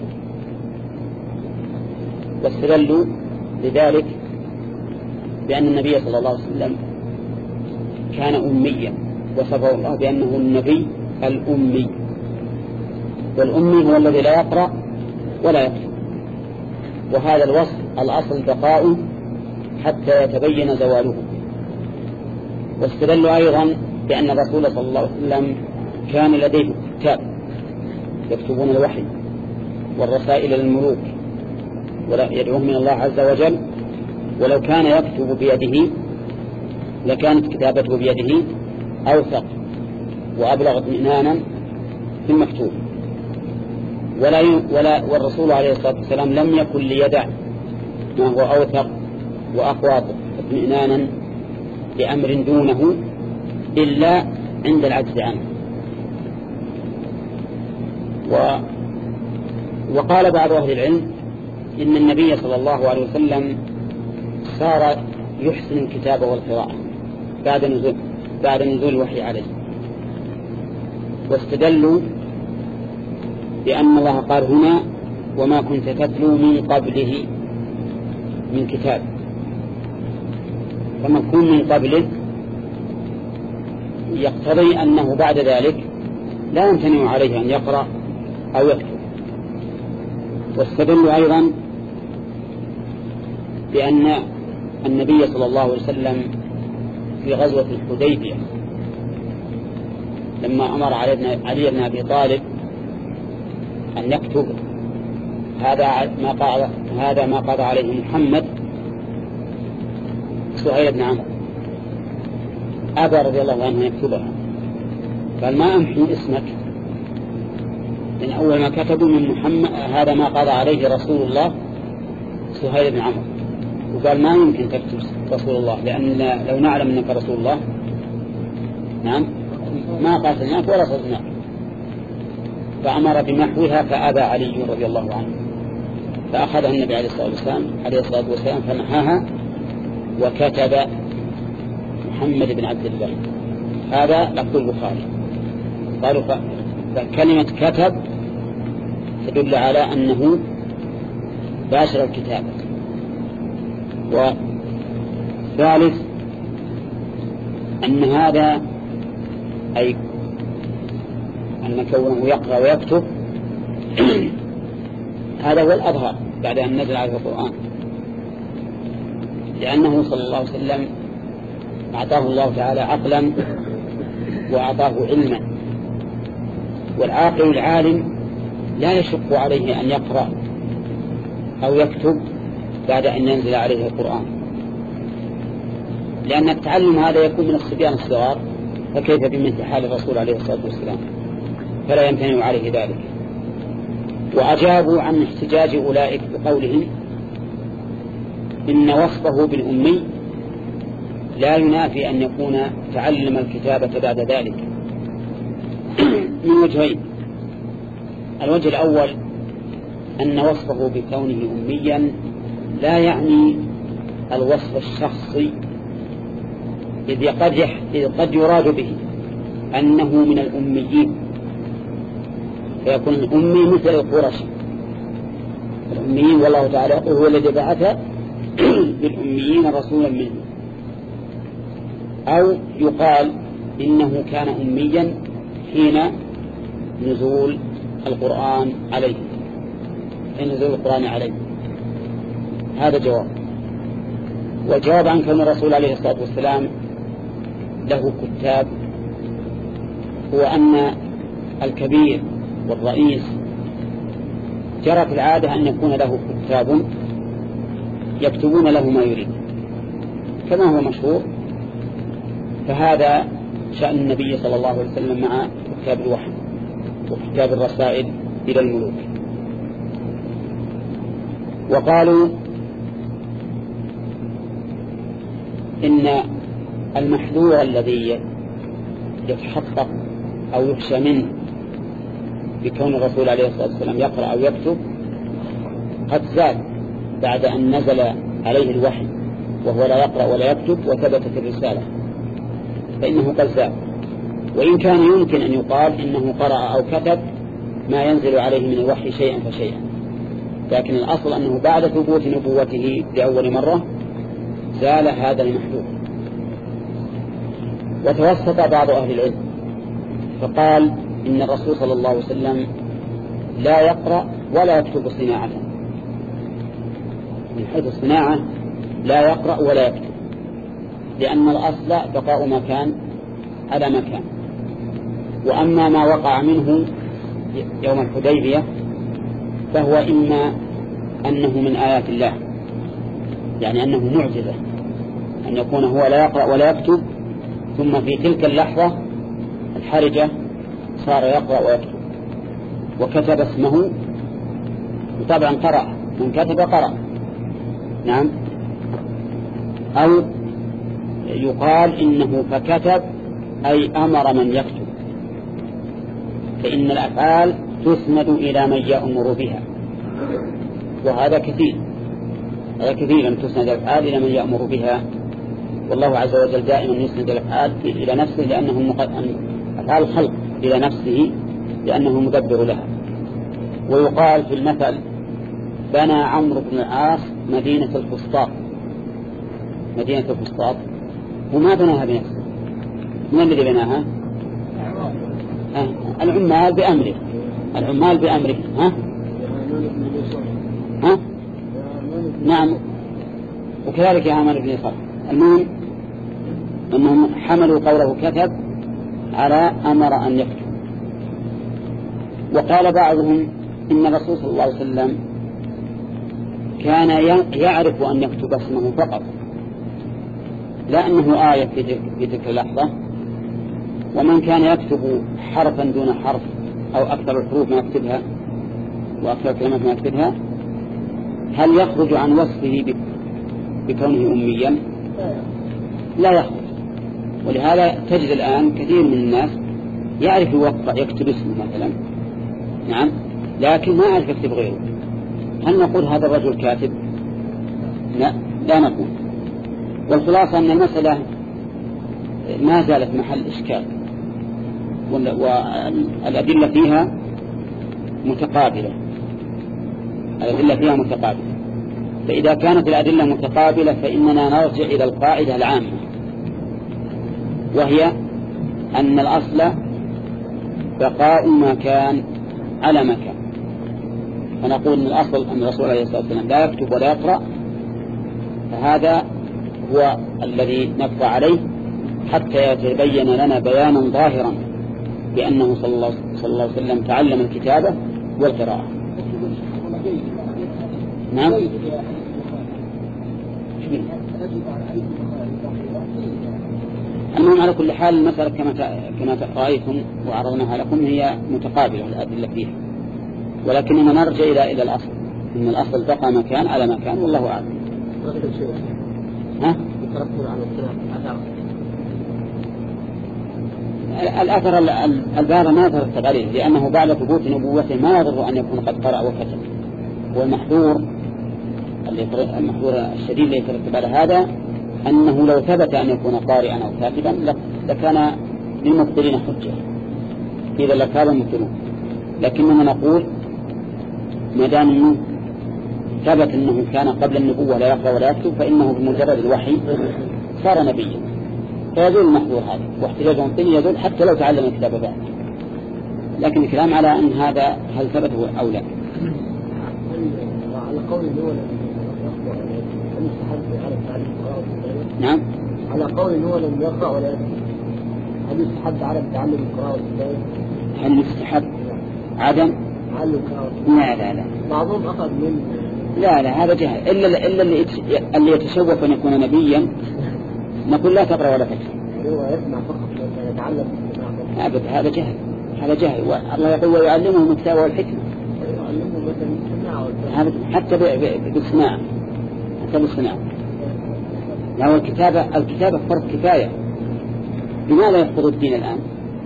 واستدلوا لذلك بأن النبي صلى الله عليه وسلم كان أميا وصفه الله بأنه النبي الأمي والأمي هو الذي لا يقرأ ولا يكتب. وهذا الوصف الأصل بقاؤه حتى يتبين زواله. واستدلوا أيضا بأن الرسول صلى الله عليه وسلم كان لديه كتاب يكتبون الوحي والرسائل للملوك ولا يدعوهم من الله عز وجل ولو كان يكتب بيده لكانت كتابته بيده أوثق وأبلغ اطمئنانا في المكتوب ولا ولا والرسول عليه الصلاة والسلام لم يكن ليدع ما هو أوثق وأقوى اطمئنانا لأمر دونه إلا عند العجز عنه. و وقال بعض أهل العلم إن النبي صلى الله عليه وسلم صار يحسن الكتابة والقراءة بعد نزول بعد نزول الوحي عليه. واستدلوا بأن الله قال هنا وما كنت تتلو من قبله من كتاب فمفهوم من قبله يقتضي أنه بعد ذلك لا يمتنع عليه أن يقرأ أو يكتب. واستدل أيضا بأن النبي صلى الله عليه وسلم في غزوة الحديبية لما أمر علي بن أبي طالب أن يكتب هذا ما قال هذا ما قضى عليه محمد سهيل بن عمرو، أبى رضي الله عنه يكتبها، قال ما أمحي اسمك، لأن أول ما كتبوا من محمد هذا ما قضى عليه رسول الله سهيل بن عمرو، وقال ما يمكن تكتب رسول الله، لأن لو نعلم أنك رسول الله نعم ما قاتلناك ولا صدناك، فأمر بمحوها فأبى علي رضي الله عنه، فأخذها النبي عليه الصلاة والسلام عليه الصلاة والسلام فمحاها وكتب محمد بن عبد الله. هذا لفظ البخاري. قالوا فكلمة كتب تدل على أنه باشر الكتابة. وثالث أن هذا أي أن كونه يقرأ ويكتب هذا هو الأظهر بعد أن نزل عليه القرآن، لأنه صلى الله عليه وسلم أعطاه الله تعالى عقلا وأعطاه علما، والعاقل العالم لا يشق عليه أن يقرأ أو يكتب بعد أن ينزل عليه القرآن، لأن التعلم هذا يكون من الصبيان الصغار، فكيف بمثل حال الرسول عليه الصلاة والسلام، فلا يمتنع عليه ذلك. وأجابوا عن احتجاج أولئك بقولهم إن وصفه بالأمي لا ينافي أن يكون تعلم الكتابة بعد ذلك من وجهين. الوجه الأول أن وصفه بكونه أميا لا يعني الوصف الشخصي، إذ قد, إذ قد يراد به أنه من الأميين، فيكون الأمي مثل القرش الأميين، والله تعالى يقول هو الذي بعث بالأميين رسولا منه. أو يقال إنه كان أميا حين نزول القرآن عليه حين نزول القرآن عليه. هذا جواب. والجواب عن كون الرسول عليه الصلاة والسلام له كتاب هو أن الكبير والرئيس جرت العادة أن يكون له كتاب يكتبون له ما يريد كما هو مشهور، فهذا شأن النبي صلى الله عليه وسلم مع كتاب الوحي وكتاب الرسائل إلى الملوك. وقالوا إن المحذور الذي يتحقق أو يخشى منه بكون الرسول عليه الصلاة والسلام يقرأ أو يكتب قد زاد بعد أن نزل عليه الوحي وهو لا يقرأ ولا يكتب وثبتت الرسالة، فإنه قد زاد. وإن كان يمكن أن يقال إنه قرأ أو كتب ما ينزل عليه من الوحي شيئا فشيئا، لكن الأصل أنه بعد ثبوت نبوته لأول مرة زال هذا المحذور. وتوسط بعض أهل العلم فقال إن الرسول صلى الله عليه وسلم لا يقرأ ولا يكتب صناعة، من حيث الصناعة لا يقرأ ولا يكتب، لأن الأصل بقاء مكان على مكان. وأما ما وقع منه يوم الحديبية فهو إما أنه من آيات الله، يعني أنه معجزة أن يكون هو لا يقرأ ولا يكتب، ثم في تلك اللحظة الحرجة صار يقرأ ويكتب وكتب اسمه، وطبعا قرأ، من كتب قرأ. نعم. أو يقال إنه فكتب أي أمر من يكتب، فإن الأفعال تسند إلى من يأمر بها، وهذا كثير هذا كثير أن تسند الأفعال إلى من يأمر بها، والله عز وجل دائما يسند الأفعال إلى نفسه لأنه أفعال الخلق إلى نفسه لأنه مدبر لها. ويقال في المثل بنى عمرو بن العاص مدينة الفسطاط، مدينة الفسطاط وما بناها بنفسه، من الذي بناها؟ ها؟ العمال بأمره، العمال بأمره. ها؟ ها؟ نعم. وكذلك عمل بن صالح. المهم أنهم حملوا قوله كتب على أمر أن يكتب. وقال بعضهم إن الرسول صلى الله عليه وسلم كان يعرف أن يكتب اسمه فقط، لا أنه آية في تلك اللحظة. ومن كان يكتب حرفا دون حرف أو أكثر الحروف ما يكتبها وأكثر الكلمات ما يكتبها، هل يخرج عن وصفه بكونه أميا؟ لا يخرج. ولهذا تجد الآن كثير من الناس يعرف يوقع يكتب اسمه مثلا، نعم، لكن ما يعرف يكتب غيره. هل نقول هذا الرجل كاتب؟ لا، لا نقول. والخلاصة أن المسألة ما زالت محل إشكال، والأدلة فيها متقابلة، الأدلة فيها متقابلة. فإذا كانت الأدلة متقابلة فإننا نرجع إلى القاعدة العامة، وهي أن الأصل بقاء ما كان على مكان. فنقول أن الأصل أن الرسول عليه الصلاة والسلام لا يكتب ولا يقرأ، فهذا هو الذي نبقى عليه حتى يتبين لنا بيانا ظاهرا بأنه صلى الله, صلى الله عليه وسلم تعلم الكتابة والقراءة. نعم. المهم على كل حال المسألة كما كما رأيتم وعرضناها لكم هي متقابلة الأدلة فيها، ولكننا نرجع إلى إلى الأصل، إن الأصل بقى مكان على مكان، والله أعلم. ها؟ الأثر البار ما يترتب عليه، لأنه بعد ثبوت نبوته ما يضر أن يكون قد قرأ وكتب. والمحذور المحذور الشديد الذي يترتب على هذا أنه لو ثبت أن يكون قارئا أو كاتبا لكان للمبطلين حجة، إذا لكان المبطلون. لكننا نقول ما دام أنه ثبت أنه كان قبل النبوة لا يقرأ ولا يكتب، فإنه بمجرد الوحي صار نبيا، فيزول المحذور هذا. واحتجاج المبطلين يزول حتى لو تعلم الكتاب بعد. لكن الكلام على أن هذا هل ثبت أو لا. على قول هو نعم. على قول هو لم يقرأ ولا يكتب، هل يستحب عدم تعلم القراءة والكتابة؟ هل يستحب عدم تعلم القراءة؟ لا لا لا. بعضهم أخذ من لا لا هذا جهل. إلا إلا اللي اللي يتشوف أن يكون نبيا نقول لا تقرأ ولا تكتب. هو يسمع فقط يتعلم. أبدا هذا جهل، هذا جهل. الله يقول ويعلمهم الكتاب والحكمة. حتى بالسماع، حتى بالسماع. لو الكتابة الكتابة فرض كفاية، لماذا يحفظ الدين الآن؟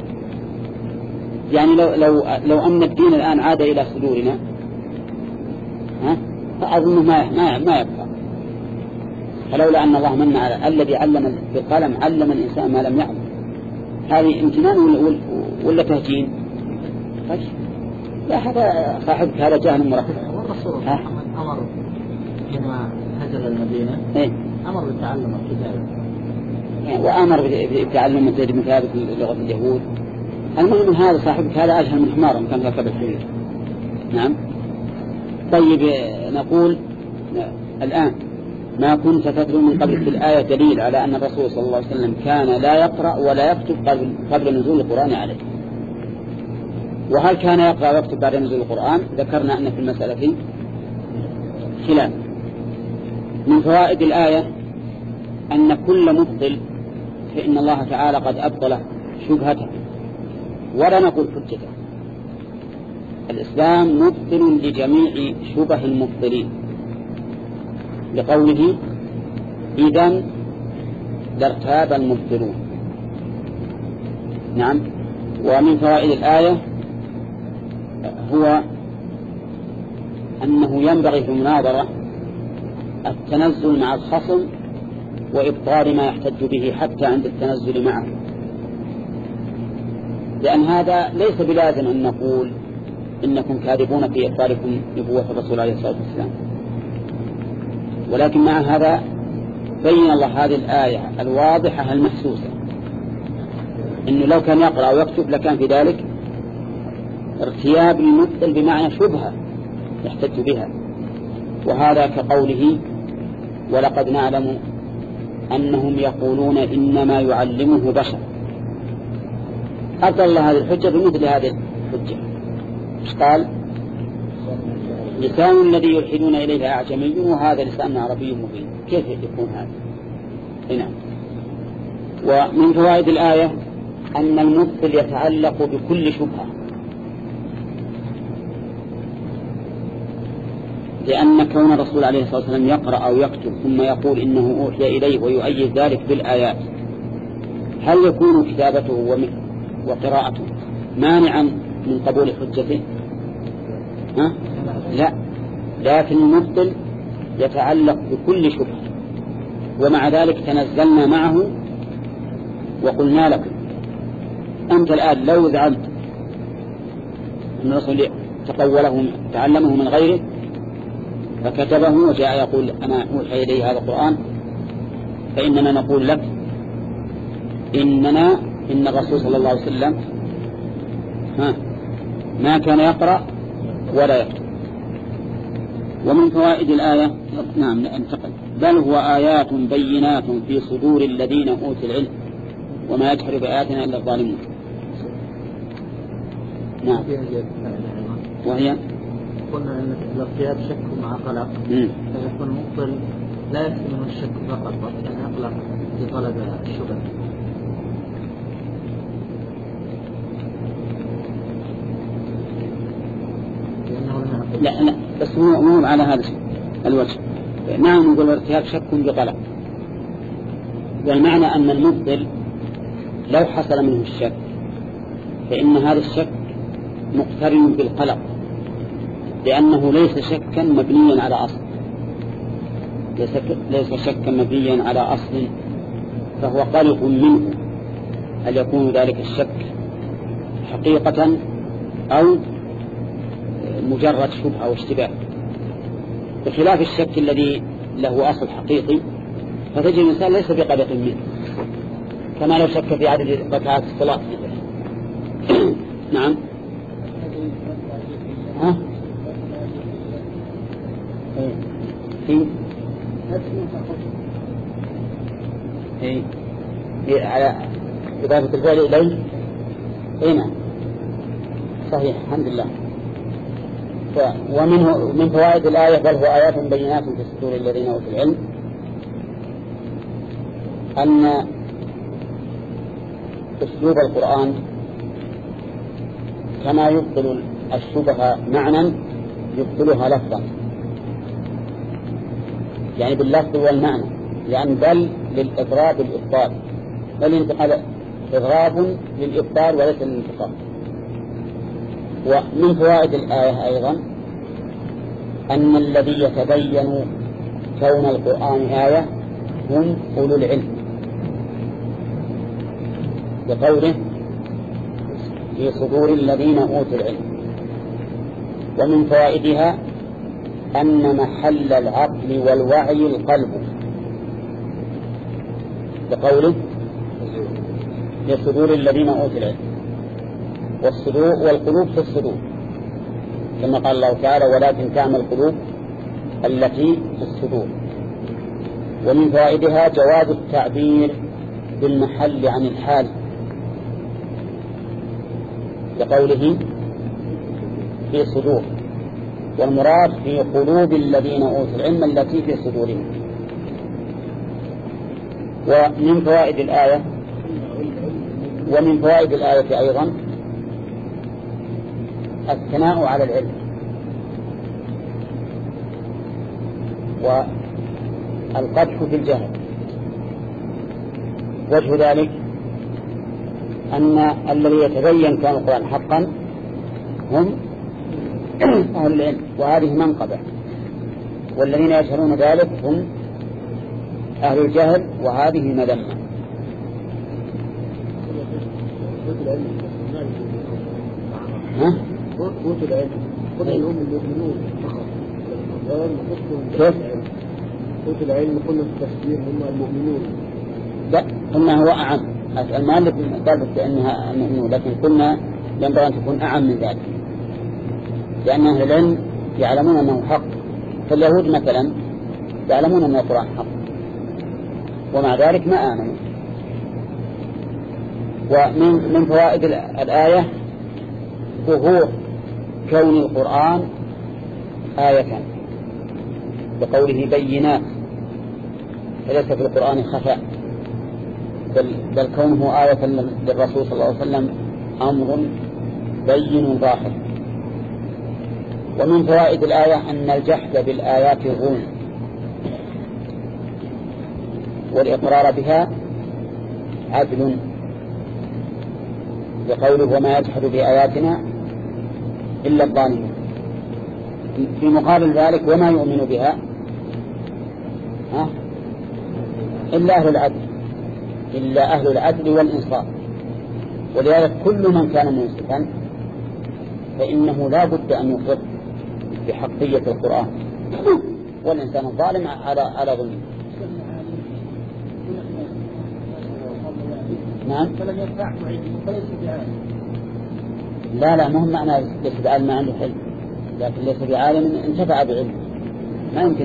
يعني لو لو لو أن الدين الآن عاد إلى صدورنا، ها، فأظن ما ما ما يبقى. فلولا أن الله من على الذي علم بالقلم علم الإنسان ما لم يعلم، هذه امتنان ولا تهجين؟ لا، هذا صاحبك هذا جاهل مركب. والرسول أمر حينما هجر المدينة إيه؟ أمر بالتعلم الكتابة، يعني وأمر بتعلم زيد بن ثابت لغة اليهود. المهم هذا صاحبك هذا أجهل من حمار كان ركب الحمير. نعم. طيب نقول الآن ما كنت تتلو من قبل في الآية دليل على أن الرسول صلى الله عليه وسلم كان لا يقرأ ولا يكتب قبل, قبل نزول القرآن عليه. وهل كان يقرأ ويكتب بعد نزول القرآن؟ ذكرنا أن في المسألة خلاف. من فوائد الآية أن كل مبطل فإن الله تعالى قد أبطل شبهته ولا نقول حجته. الإسلام مبطل لجميع شبه المبطلين، لقوله إذن لارتاب المبطلون. نعم. ومن فوائد الآية هو أنه ينبغي في المناظرة التنزل مع الخصم وإبطال ما يحتج به حتى عند التنزل معه، لأن هذا ليس بلازم أن نقول إنكم كاذبون في إخباركم نبوة الرسول عليه الصلاة والسلام، ولكن مع هذا بين الله هذه الآية الواضحة المحسوسة إنه لو كان يقرأ أو يكتب لكان في ذلك ارتياب للمبطل بمعنى شبهة يحتج بها. وهذا كقوله ولقد نعلم أنهم يقولون إنما يعلمه بشر. أبطل الله هذه الحجة بمثل هذه الحجة. قال لسان الذي يلحدون إليه أعجمي وهذا لسان عربي مبين. كيف يكون هذا؟ هنا. ومن فوائد الآية أن المبطل يتعلق بكل شبهة، لأن كون الرسول عليه الصلاة والسلام يقرأ أو يكتب ثم يقول إنه أوحي إليه ويؤيد ذلك بالآيات، هل يكون كتابته وقراءته مانعا من قبول حجته؟ ها؟ لا، لكن المبطل يتعلق بكل شبهة. ومع ذلك تنزلنا معه وقلنا لكم أنت الآن لو زعمت أن الرسول تقوله تعلمه من غيره فكتبه وجاء يقول أنا أوحي إليه هذا القرآن، فإننا نقول لك إننا إن الرسول صلى الله عليه وسلم ها ما كان يقرأ ولا يكتب. ومن فوائد الآية نعم انتقل بل هو آيات بينات في صدور الذين أوتوا العلم وما يجحر بآياتنا إلا الظالمون. نعم. وهي قلنا أن الارتياب شك مع قلق، فيكون المبطل لا يكفي منه الشك فقط بل يقلق في طلب الشبه. لا لا بس مو مو على هذا الوجه. نعم نقول الارتياب شك بقلق، والمعنى أن المبطل لو حصل منه الشك فإن هذا الشك مقترن بالقلق، لأنه ليس شكا مبنيا على أصل، ليس شكا مبنيا على أصل، فهو قلق منه هل يكون ذلك الشك حقيقة أو مجرد شبهة واشتباه، بخلاف الشك الذي له أصل حقيقي فتجد الإنسان ليس بقلق منه، كما لو شك في عدد ركعات الصلاة. نعم. ها؟ في إيه على إضافة الفعل إليه. إيه نعم صحيح الحمد لله. ومنه من فوائد الآية بل هو آيات بينات في صدور الذين أوتوا العلم أن أسلوب القرآن كما يبطل الشبهة معنى يبطلها لفظا، يعني باللفظ والمعنى، لأن بل للإضراب الإبطال، بل انتقل إضراب للإبطال وليس للانتقال. ومن فوائد الآية أيضا أن الذي يتبين كون القرآن آية هم أولو العلم، بقوله في صدور الذين أوتوا العلم. ومن فوائدها أن محل العقل والوعي القلب، بقوله في صدور الذين أوتوا العلم، والصدور والقلوب في الصدور كما قال الله تعالى ولكن تعمل القلوب التي في الصدور. ومن فوائدها جواز التعبير بالمحل عن الحال، بقوله في صدور، والمراد في قلوب الذين أوتوا العلم التي في صدورهم. ومن فوائد الآية ومن فوائد الآية أيضا الثناء على العلم، والقدح في الجهل. وجه ذلك أن الذي يتبين كان القرآن حقا هم أهل العلم، وهذه منقبة، والذين يشهرون ذلك هم أهل الجهل، وهذه مذمة. ها؟ قوت العلم قلنا هم المؤمنون فقط. كيف؟ قوت العلم قلنا في التفسير هم المؤمنون. لا قلنا هو أعم المؤلف قال بأنها أنه لكن كنا ينبغي أن تكون أعم من ذلك، لأن أهل العلم يعلمون أنه حق. فاليهود مثلا يعلمون أن القرآن حق ومع ذلك ما آمنوا. ومن من فوائد الآية ظهور كون القرآن آية بقوله بينات، فليس في القرآن خفاء، بل, بل كونه آية للرسول صلى الله عليه وسلم أمر بين ظاهر. ومن فوائد الآية أن الجحد بالآيات ظلم، والإقرار بها عدل، بقوله وما يجحد بآياتنا إلا الظالمون. في مقابل ذلك وما يؤمن بها ها إلا أهل العدل، إلا أهل العدل والإنصاف. ولذلك كل من كان منصفا فإنه لا بد أن يقر بحقية القرآن، والإنسان الظالم على على ظلمه. نعم. لا لا مهم معنى ليس بعالم ما عنده حلم، لكن ليس بعالم انتفع بعلم ما يمكن.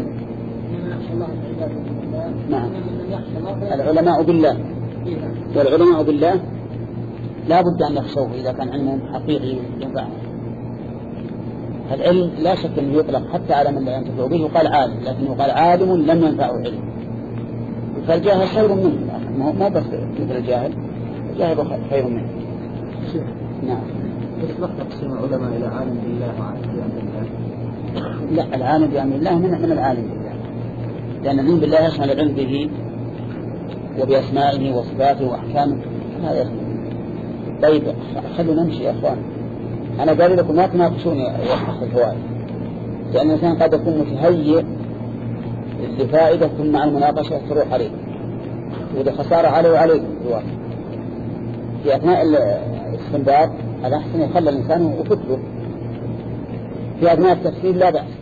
نعم. العلماء بالله، والعلماء بالله لا بد أن يخشوه إذا كان علمهم حقيقي ينفعه. العلم لا شك أنه يطلق حتى على من لا ينتفع به، يقال عالم، لكن يقال عالم لم ينفعه علم. فالجاهل خير منه، ما بس مثل الجاهل، الجاهل خير منه. نعم. يطلق تقسيم العلماء إلى عالم بالله وعالم بالله؟ لا، العالم بأمر الله من من العالم بالله، لأن العلم بالله يشمل العلم به وبأسمائه وصفاته وأحكامه، هذا يشمل. طيب خلوا نمشي يا أخوان، أنا قال لكم ما تناقشوني يا أخ الفوائد، لأن الإنسان قد يكون متهيئ لفائدة ثم مع المناقشة تروح عليه، وإذا خسارة عليه وعليه الواقع. في أثناء الاستنباط الأحسن يخلى الإنسان وكتبه، في أثناء التفسير لا بأس.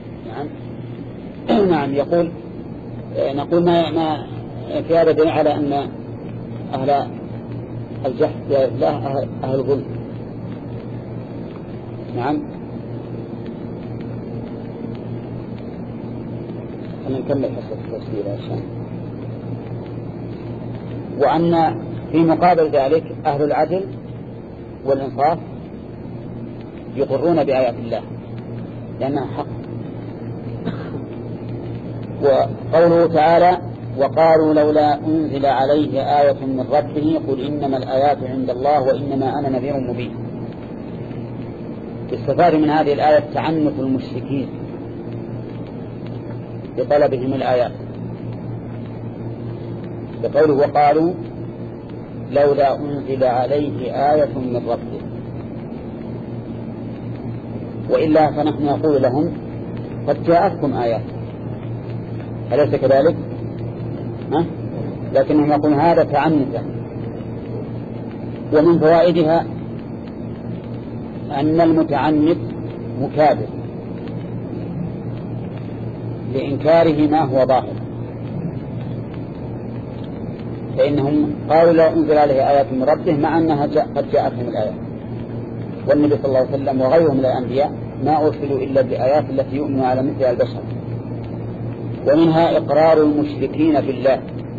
نعم. نعم. يقول نقول ما ما في هذا دليل على أن أهل الجحد لا أهل, أهل الظلم. نعم. خلينا نكمل حصة التفسير عشان. وأن في مقابل ذلك أهل العدل والإنصاف يقرون بآيات الله لأنها حق. وقوله تعالى وقالوا لولا أنزل عليه آية من ربه قل إنما الآيات عند الله وإنما أنا نذير مبين. استفاد من هذه الآية تعنت المشركين بطلبهم الآيات، بقوله وقالوا لولا أنزل عليه آية من ربه، وإلا فنحن نقول لهم قد جاءتكم آيات، أليس كذلك؟ ها؟ لكنهم يقولون هذا تعنتا. ومن فوائدها أن المتعنت مكابر لإنكاره ما هو ظاهر، فإنهم قالوا لا أنزل عليه آيات من ربه مع أنها جاء قد جاءتهم الآيات. والنبي صلى الله عليه وسلم وغيرهم من الأنبياء ما أرسلوا إلا بآيات التي يؤمن على مثلها البشر. ومنها إقرار المشركين بالله،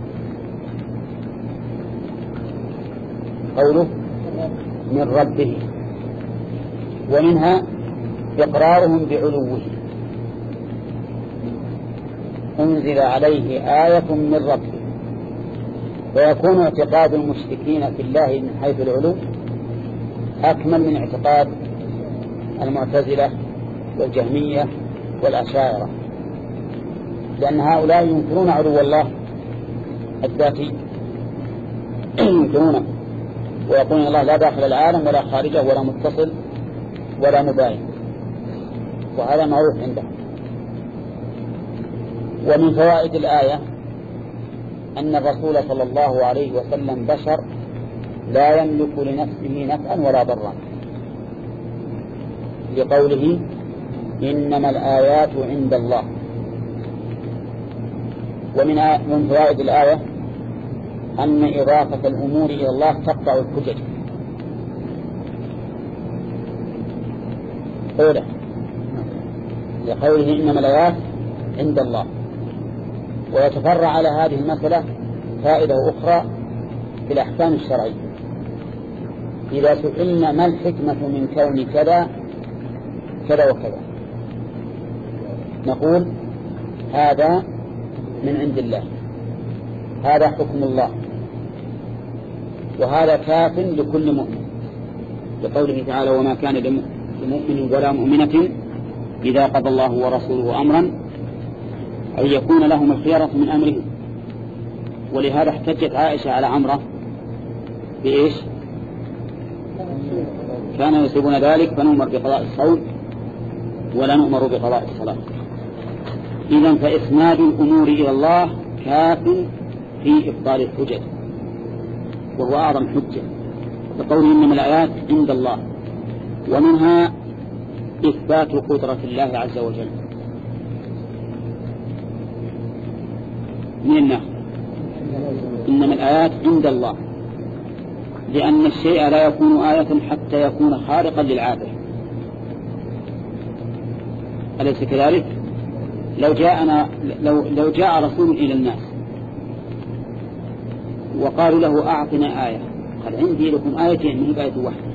قوله من ربه، ومنها إقرارهم بعلوه، أنزل عليه آية من ربه. ويكون اعتقاد المشركين في الله من حيث العلو أكمل من اعتقاد المعتزلة والجهمية والأشاعرة، لأن هؤلاء ينكرون علو الله الذاتي، ينكرونه ويقولون الله لا داخل العالم ولا خارجه ولا متصل ولا مباين، وهذا معروف عندهم. ومن فوائد الآية أن الرسول صلى الله عليه وسلم بشر لا يملك لنفسه نفعا ولا ضرا، لقوله إنما الآيات عند الله. ومن من فوائد الآية أن إضافة الأمور إلى الله تقطع الحجج. أولى لقوله إنما الآيات عند الله. ويتفرع على هذه المسألة فائدة أخرى في الأحكام الشرعية. إذا سئلنا ما الحكمة من كون كذا كذا وكذا نقول هذا من عند الله، هذا حكم الله، وهذا كاف لكل مؤمن، لقوله تعالى وما كان لمؤمن ولا مؤمنة إذا قضى الله ورسوله أمرا أن يكون لهم الخيرة من أمرهم. ولهذا احتجت عائشة على عمرة بإيش؟ كانوا يصيبون ذلك فنؤمر بقضاء الصوم ولا نؤمر بقضاء الصلاة. إذن فإسناد الأمور إلى الله كاف في إبطال الحجج، وهو أعظم حجة، بقوله إنما الآيات عند الله. ومنها إثبات قدرة الله عز وجل من الناس، إنما الآيات عند الله، لأن الشيء لا يكون آية حتى يكون خارقا للعادة. أليس كذلك؟ لو جاءنا لو لو جاء رسول إلى الناس وقالوا له أعطنا آية، قال عندي لكم آيتين من آية واحدة.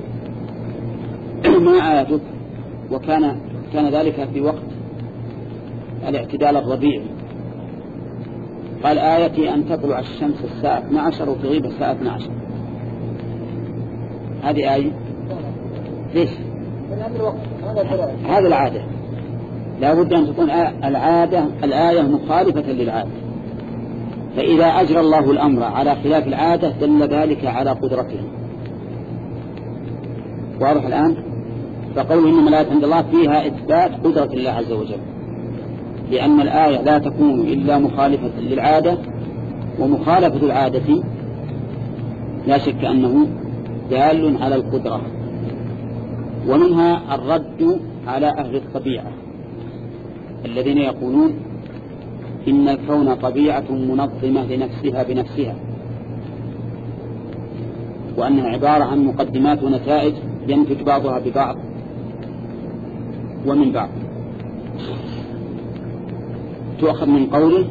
ما آيتك؟ وكان كان ذلك في وقت الاعتدال الربيعي. قال آيتي أن تطلع الشمس الساعة اثنتي عشرة وتغيب الساعة اثنتي عشرة. هذه آية ليش؟ هذه العادة، لا بد أن تكون العادة الآية مخالفة للعادة. فإذا أجرى الله الأمر على خلاف العادة دل ذلك على قدرته. واضح الآن؟ فقوله إنما الآيات عند الله فيها إثبات قدرة الله عز وجل، لأن الآية لا تكون إلا مخالفة للعادة، ومخالفة العادة لا شك أنه دال على القدرة. ومنها الرد على أهل الطبيعة الذين يقولون إن الكون طبيعة منظمة لنفسها بنفسها، وأنها عبارة عن مقدمات ونتائج ينتج بعضها ببعض ومن بعض. تؤخذ من قوله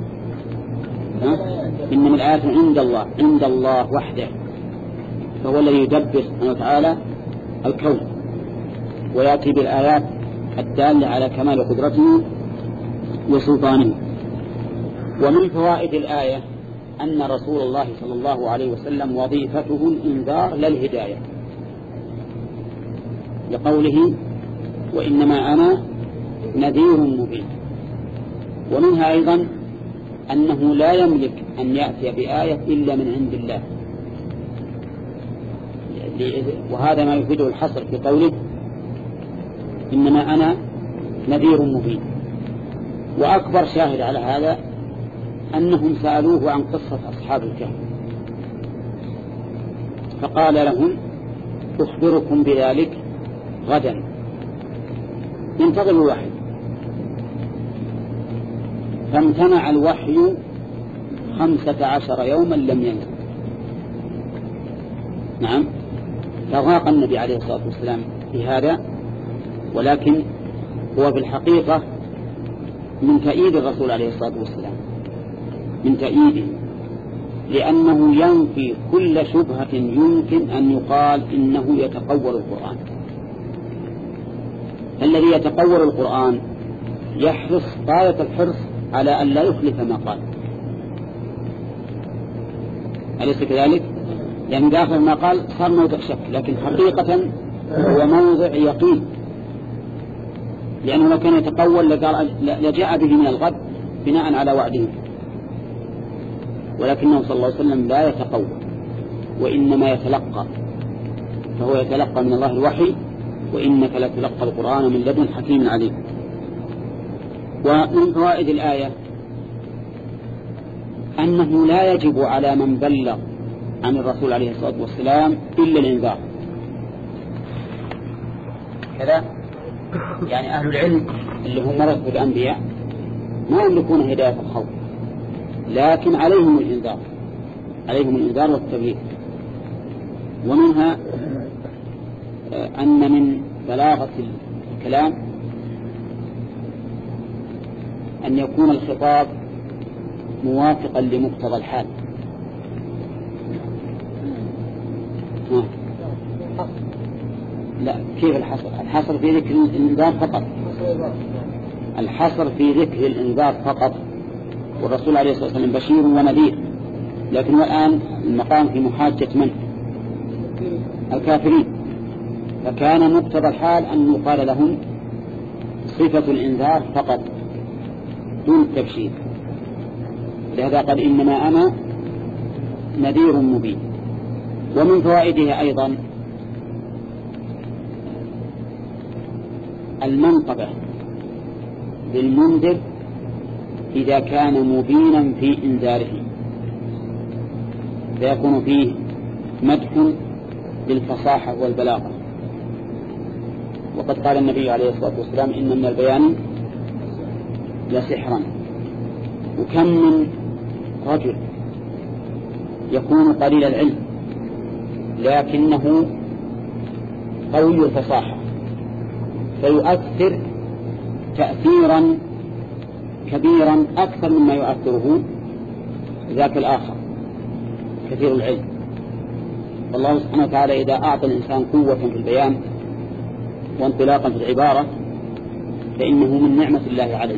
إنما الآيات عند الله، عند الله وحده، فهو الذي يدبر سبحانه وتعالى الكون ويأتي بالآيات الدالة على كمال قدرته وسلطانه. ومن فوائد الآية أن رسول الله صلى الله عليه وسلم وظيفته الإنذار للهداية، لقوله وإنما أنا نذير مبين. ومنها أيضا أنه لا يملك أن يأتي بآية إلا من عند الله، وهذا ما يفيده الحصر في قوله إنما أنا نذير مبين. وأكبر شاهد على هذا أنهم سألوه عن قصة أصحاب الكهف فقال لهم أخبركم بذلك غدا، ينتظر الوحي. فامتنع الوحي خمسة عشر يوما لم ينزل. نعم، فضاق النبي عليه الصلاة والسلام في هذا، ولكن هو في الحقيقة من تأييد الرسول عليه الصلاة والسلام، من تأييده، لأنه ينفي كل شبهة يمكن أن يقال إنه يتقول القرآن. الذي يتقول القرآن يحرص غاية الحرص على أن لا يخلف ما قال، أليس كذلك؟ لأن داخل ما قال صار موضع شك، لكن حقيقة هو موضع يقين، لأنه لو كان يتقول لجاء به من الغد بناء على وعده، ولكنه صلى الله عليه وسلم لا يتقول وإنما يتلقى، فهو يتلقى من الله الوحي، وإنك لتلقى القرآن من لدن حكيم عليم. ومن فوائد الآية أنه لا يجب على من بلغ عن الرسول عليه الصلاة والسلام إلا الإنذار. كذا يعني أهل العلم اللي هم مرض الأنبياء ما يملكون هداية الخوف، لكن عليهم الإنذار، عليهم الإنذار والتبليغ. ومنها أن من بلاغة الكلام أن يكون الخطاب موافقا لمقتضى الحال. ها. لا، كيف الحصر؟ الحصر في ذكر الإنذار فقط، الحصر في ذكر الإنذار فقط، والرسول عليه الصلاة والسلام بشير ونذير. لكن الآن المقام في محاجة من؟ الكافرين. فكان مقتضى الحال أن يقال لهم صفة الإنذار فقط دون التبشير. لهذا قال إنما أنا نذير مبين. ومن فوائدها أيضا المنقبة للمنذر إذا كان مبينا في إنذاره، فيكون فيه مدح للفصاحة والبلاغة. وقد قال النبي عليه الصلاة والسلام إن من البيان لسحرا. وكم من رجل يكون قليل العلم لكنه قوي الفصاحة، فيؤثر تأثيرا كبيرا أكثر مما يؤثره ذاك الآخر كثير العلم. والله سبحانه وتعالى إذا أعطى الإنسان قوة في البيان وانطلاقا في العبارة فإنه من نعمة الله عليه،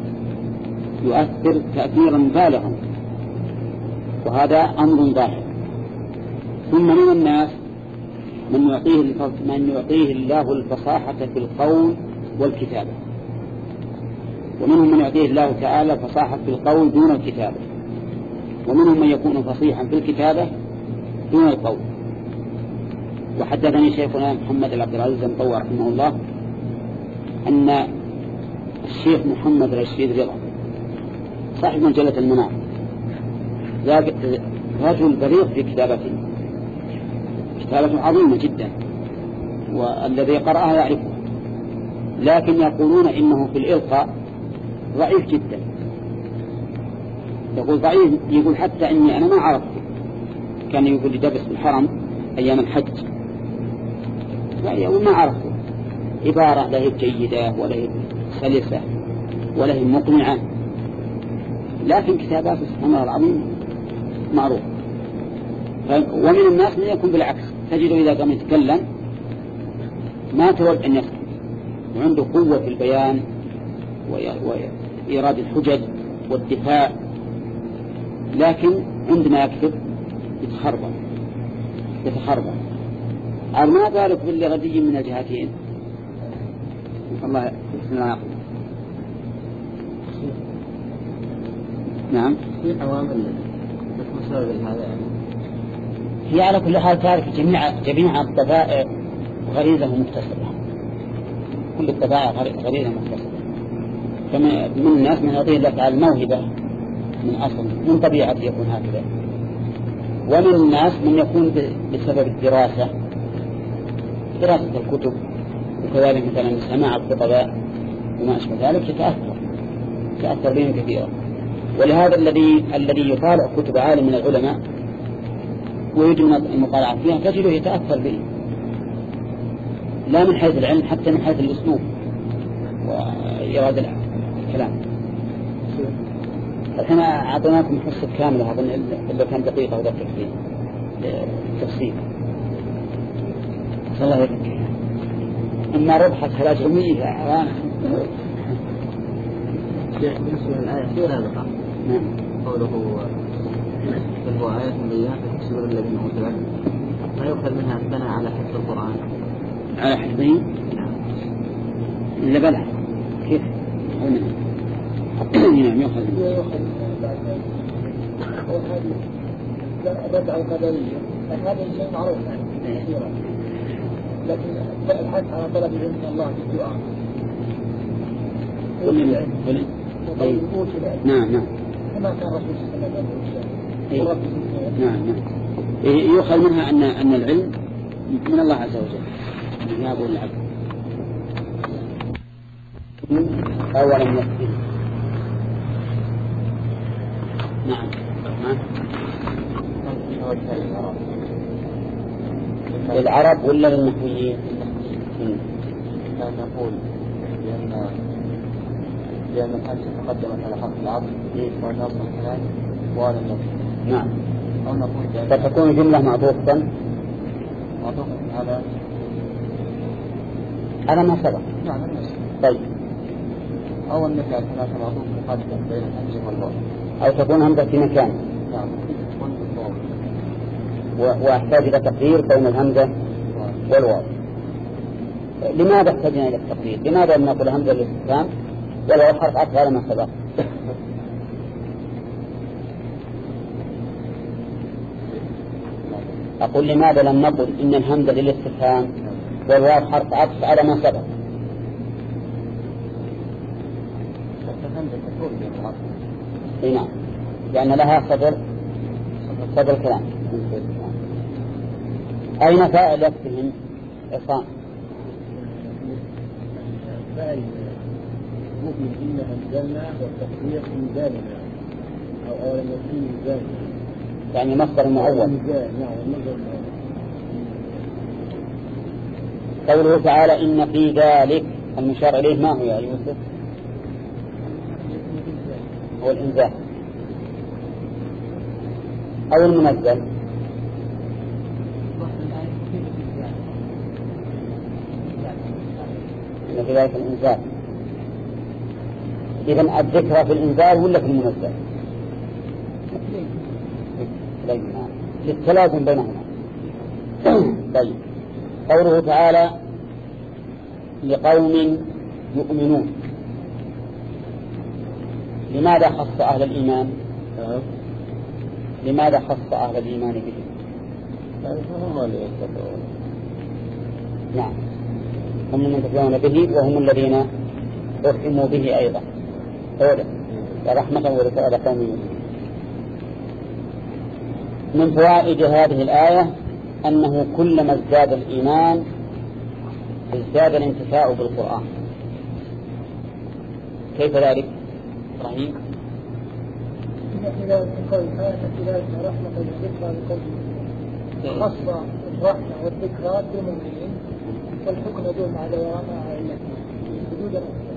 يؤثر تأثيرا بالغا، وهذا أمر ظاهر. ثم من الناس من يعطيه, من يعطيه الله الفصاحة في القول والكتابة، ومنهم من يعطيه الله تعالى فصاحة في القول دون الكتابة، ومنهم من يكون فصيحا في الكتابة دون القول. وحدثني شيخنا محمد العبد العزيز المطوع رحمه الله أن الشيخ محمد رشيد رضا صاحب مجلة المنار رجل بليغ في كتابته، كتابة عظيمة جدا والذي قرأها يعرفها، لكن يقولون إنه في الإلقاء ضعيف جدا. يقول ضعيف، يقول حتى إني أنا ما عرفت. كان يقول لي درس بالحرم أيام الحج، يقول ما عرفته، عبارة لا هي جيدة ولا هي سلسة ولا هي مقنعة، لكن كتاباته سبحان الله العظيم معروف. ومن الناس من يكون بالعكس، تجده إذا قام يتكلم ما تود أن يسكت، وعنده قوة في البيان وإيراد الحجج والدفاع، لكن عندما يكتب يتخربط يتخربط قال ما ذلك باللي غدي من الجهتين. الله بسم الله يقول. نعم في عوامل مسبب هذا يعني. هي على كل حال تعرف جميع جميع الطبائع غريزة مكتسبة، كل الطبائع غريزة مكتسبة. فمن من الناس من يعطيه الله تعالى الموهبة من أصل من طبيعته يكون هكذا، ومن الناس من يكون بسبب الدراسة دراسة الكتب، وكذلك مثلا سماع الخطباء وما أشبه ذلك يتأثر يتأثر بهم كثيرا. ولهذا الذي الذي يطالع كتب عالم من العلماء ويجب المطالعة فيها تجده يتأثر به، لا من حيث العلم حتى من حيث الأسلوب وإرادة الكلام. الحين أعطيناكم حصة كاملة أظن إلا كان دقيقة ودقيقة فيه التفصيل. صلى الله عليه وسلم إما ربحت هلاجمية عوام. بالنسبة للآية السابقة قوله بل هو آية بينات تبشر الذين أوتوا العلم، ما يؤخذ منها الثناء على حفظ القرآن على حفظه إلا بلى كيف نعم يؤخذ يؤخذ بدع القدرية، هذا شيء معروف يعني كثيرا، لكن الحث على طلب العلم من الله في الدعاء. قل طيب نعم نعم كما كان الرسول صلى الله عليه وسلم. نعم نعم يؤخذ منها أن أن العلم من الله عز وجل يا أبو العبد أولا يكفي. نعم نعم للعرب ولا للنحويين؟ كان نقول لأن لأن الحمزة تقدمت على حرف العطف وأن أصل الكلام وعلى النص. نعم. أو نقول فتكون جملة معطوفة معطوفة على على ما سبق. نعم النص. طيب. أو أن نجعل هناك معطوف مقدم بين الحمزة والواو. أو تكون همزة في مكان. نعم. تكون في الواو. وأحتاج إلى تقدير بين الهمزة والواو. لماذا احتاجنا إلى التقدير؟ لماذا لم نقول همزة للاستفهام والواو حرف عطف على ما سبق؟ أقول لماذا لم نقل إن الهمزة للاستفهام والواو حرف عطف على ما سبق؟ اي نعم، لأن لها صدر صدر الكلام. أين فاعل يكفيهم عصام؟ فاعل مؤمن إن أنزلنا والتقدير إنزالنا أو أولا يكون إنزالنا، يعني مصدر معول. نعم المصدر المعول. قوله تعالى إن في ذلك المشار إليه ما هو يا يوسف؟ هو الإنزال أو المنزل. إن في ذلك الإنزال. إذن الذكرى في الإنزال ولا في المنزل؟ للتلازم بينهما. طيب، قوله تعالى لقوم يؤمنون، لماذا خص أهل الإيمان؟ لماذا خص أهل الإيمان به؟ هم اللي يتبعون. نعم، هم من يتبعون به وهم الذين أرحموا به أيضا. أولا ورحمة وذكر قوم يؤمنون. من فوائد هذه الآية أنه كلما ازداد الإيمان ازداد الانتفاع بالقرآن. كيف ذلك؟ رحيم. إذا قال إذا رحمة والذكرى لقوم خص الرحمة والذكرى بالمؤمنين والحكم يدور على وراء علته وجود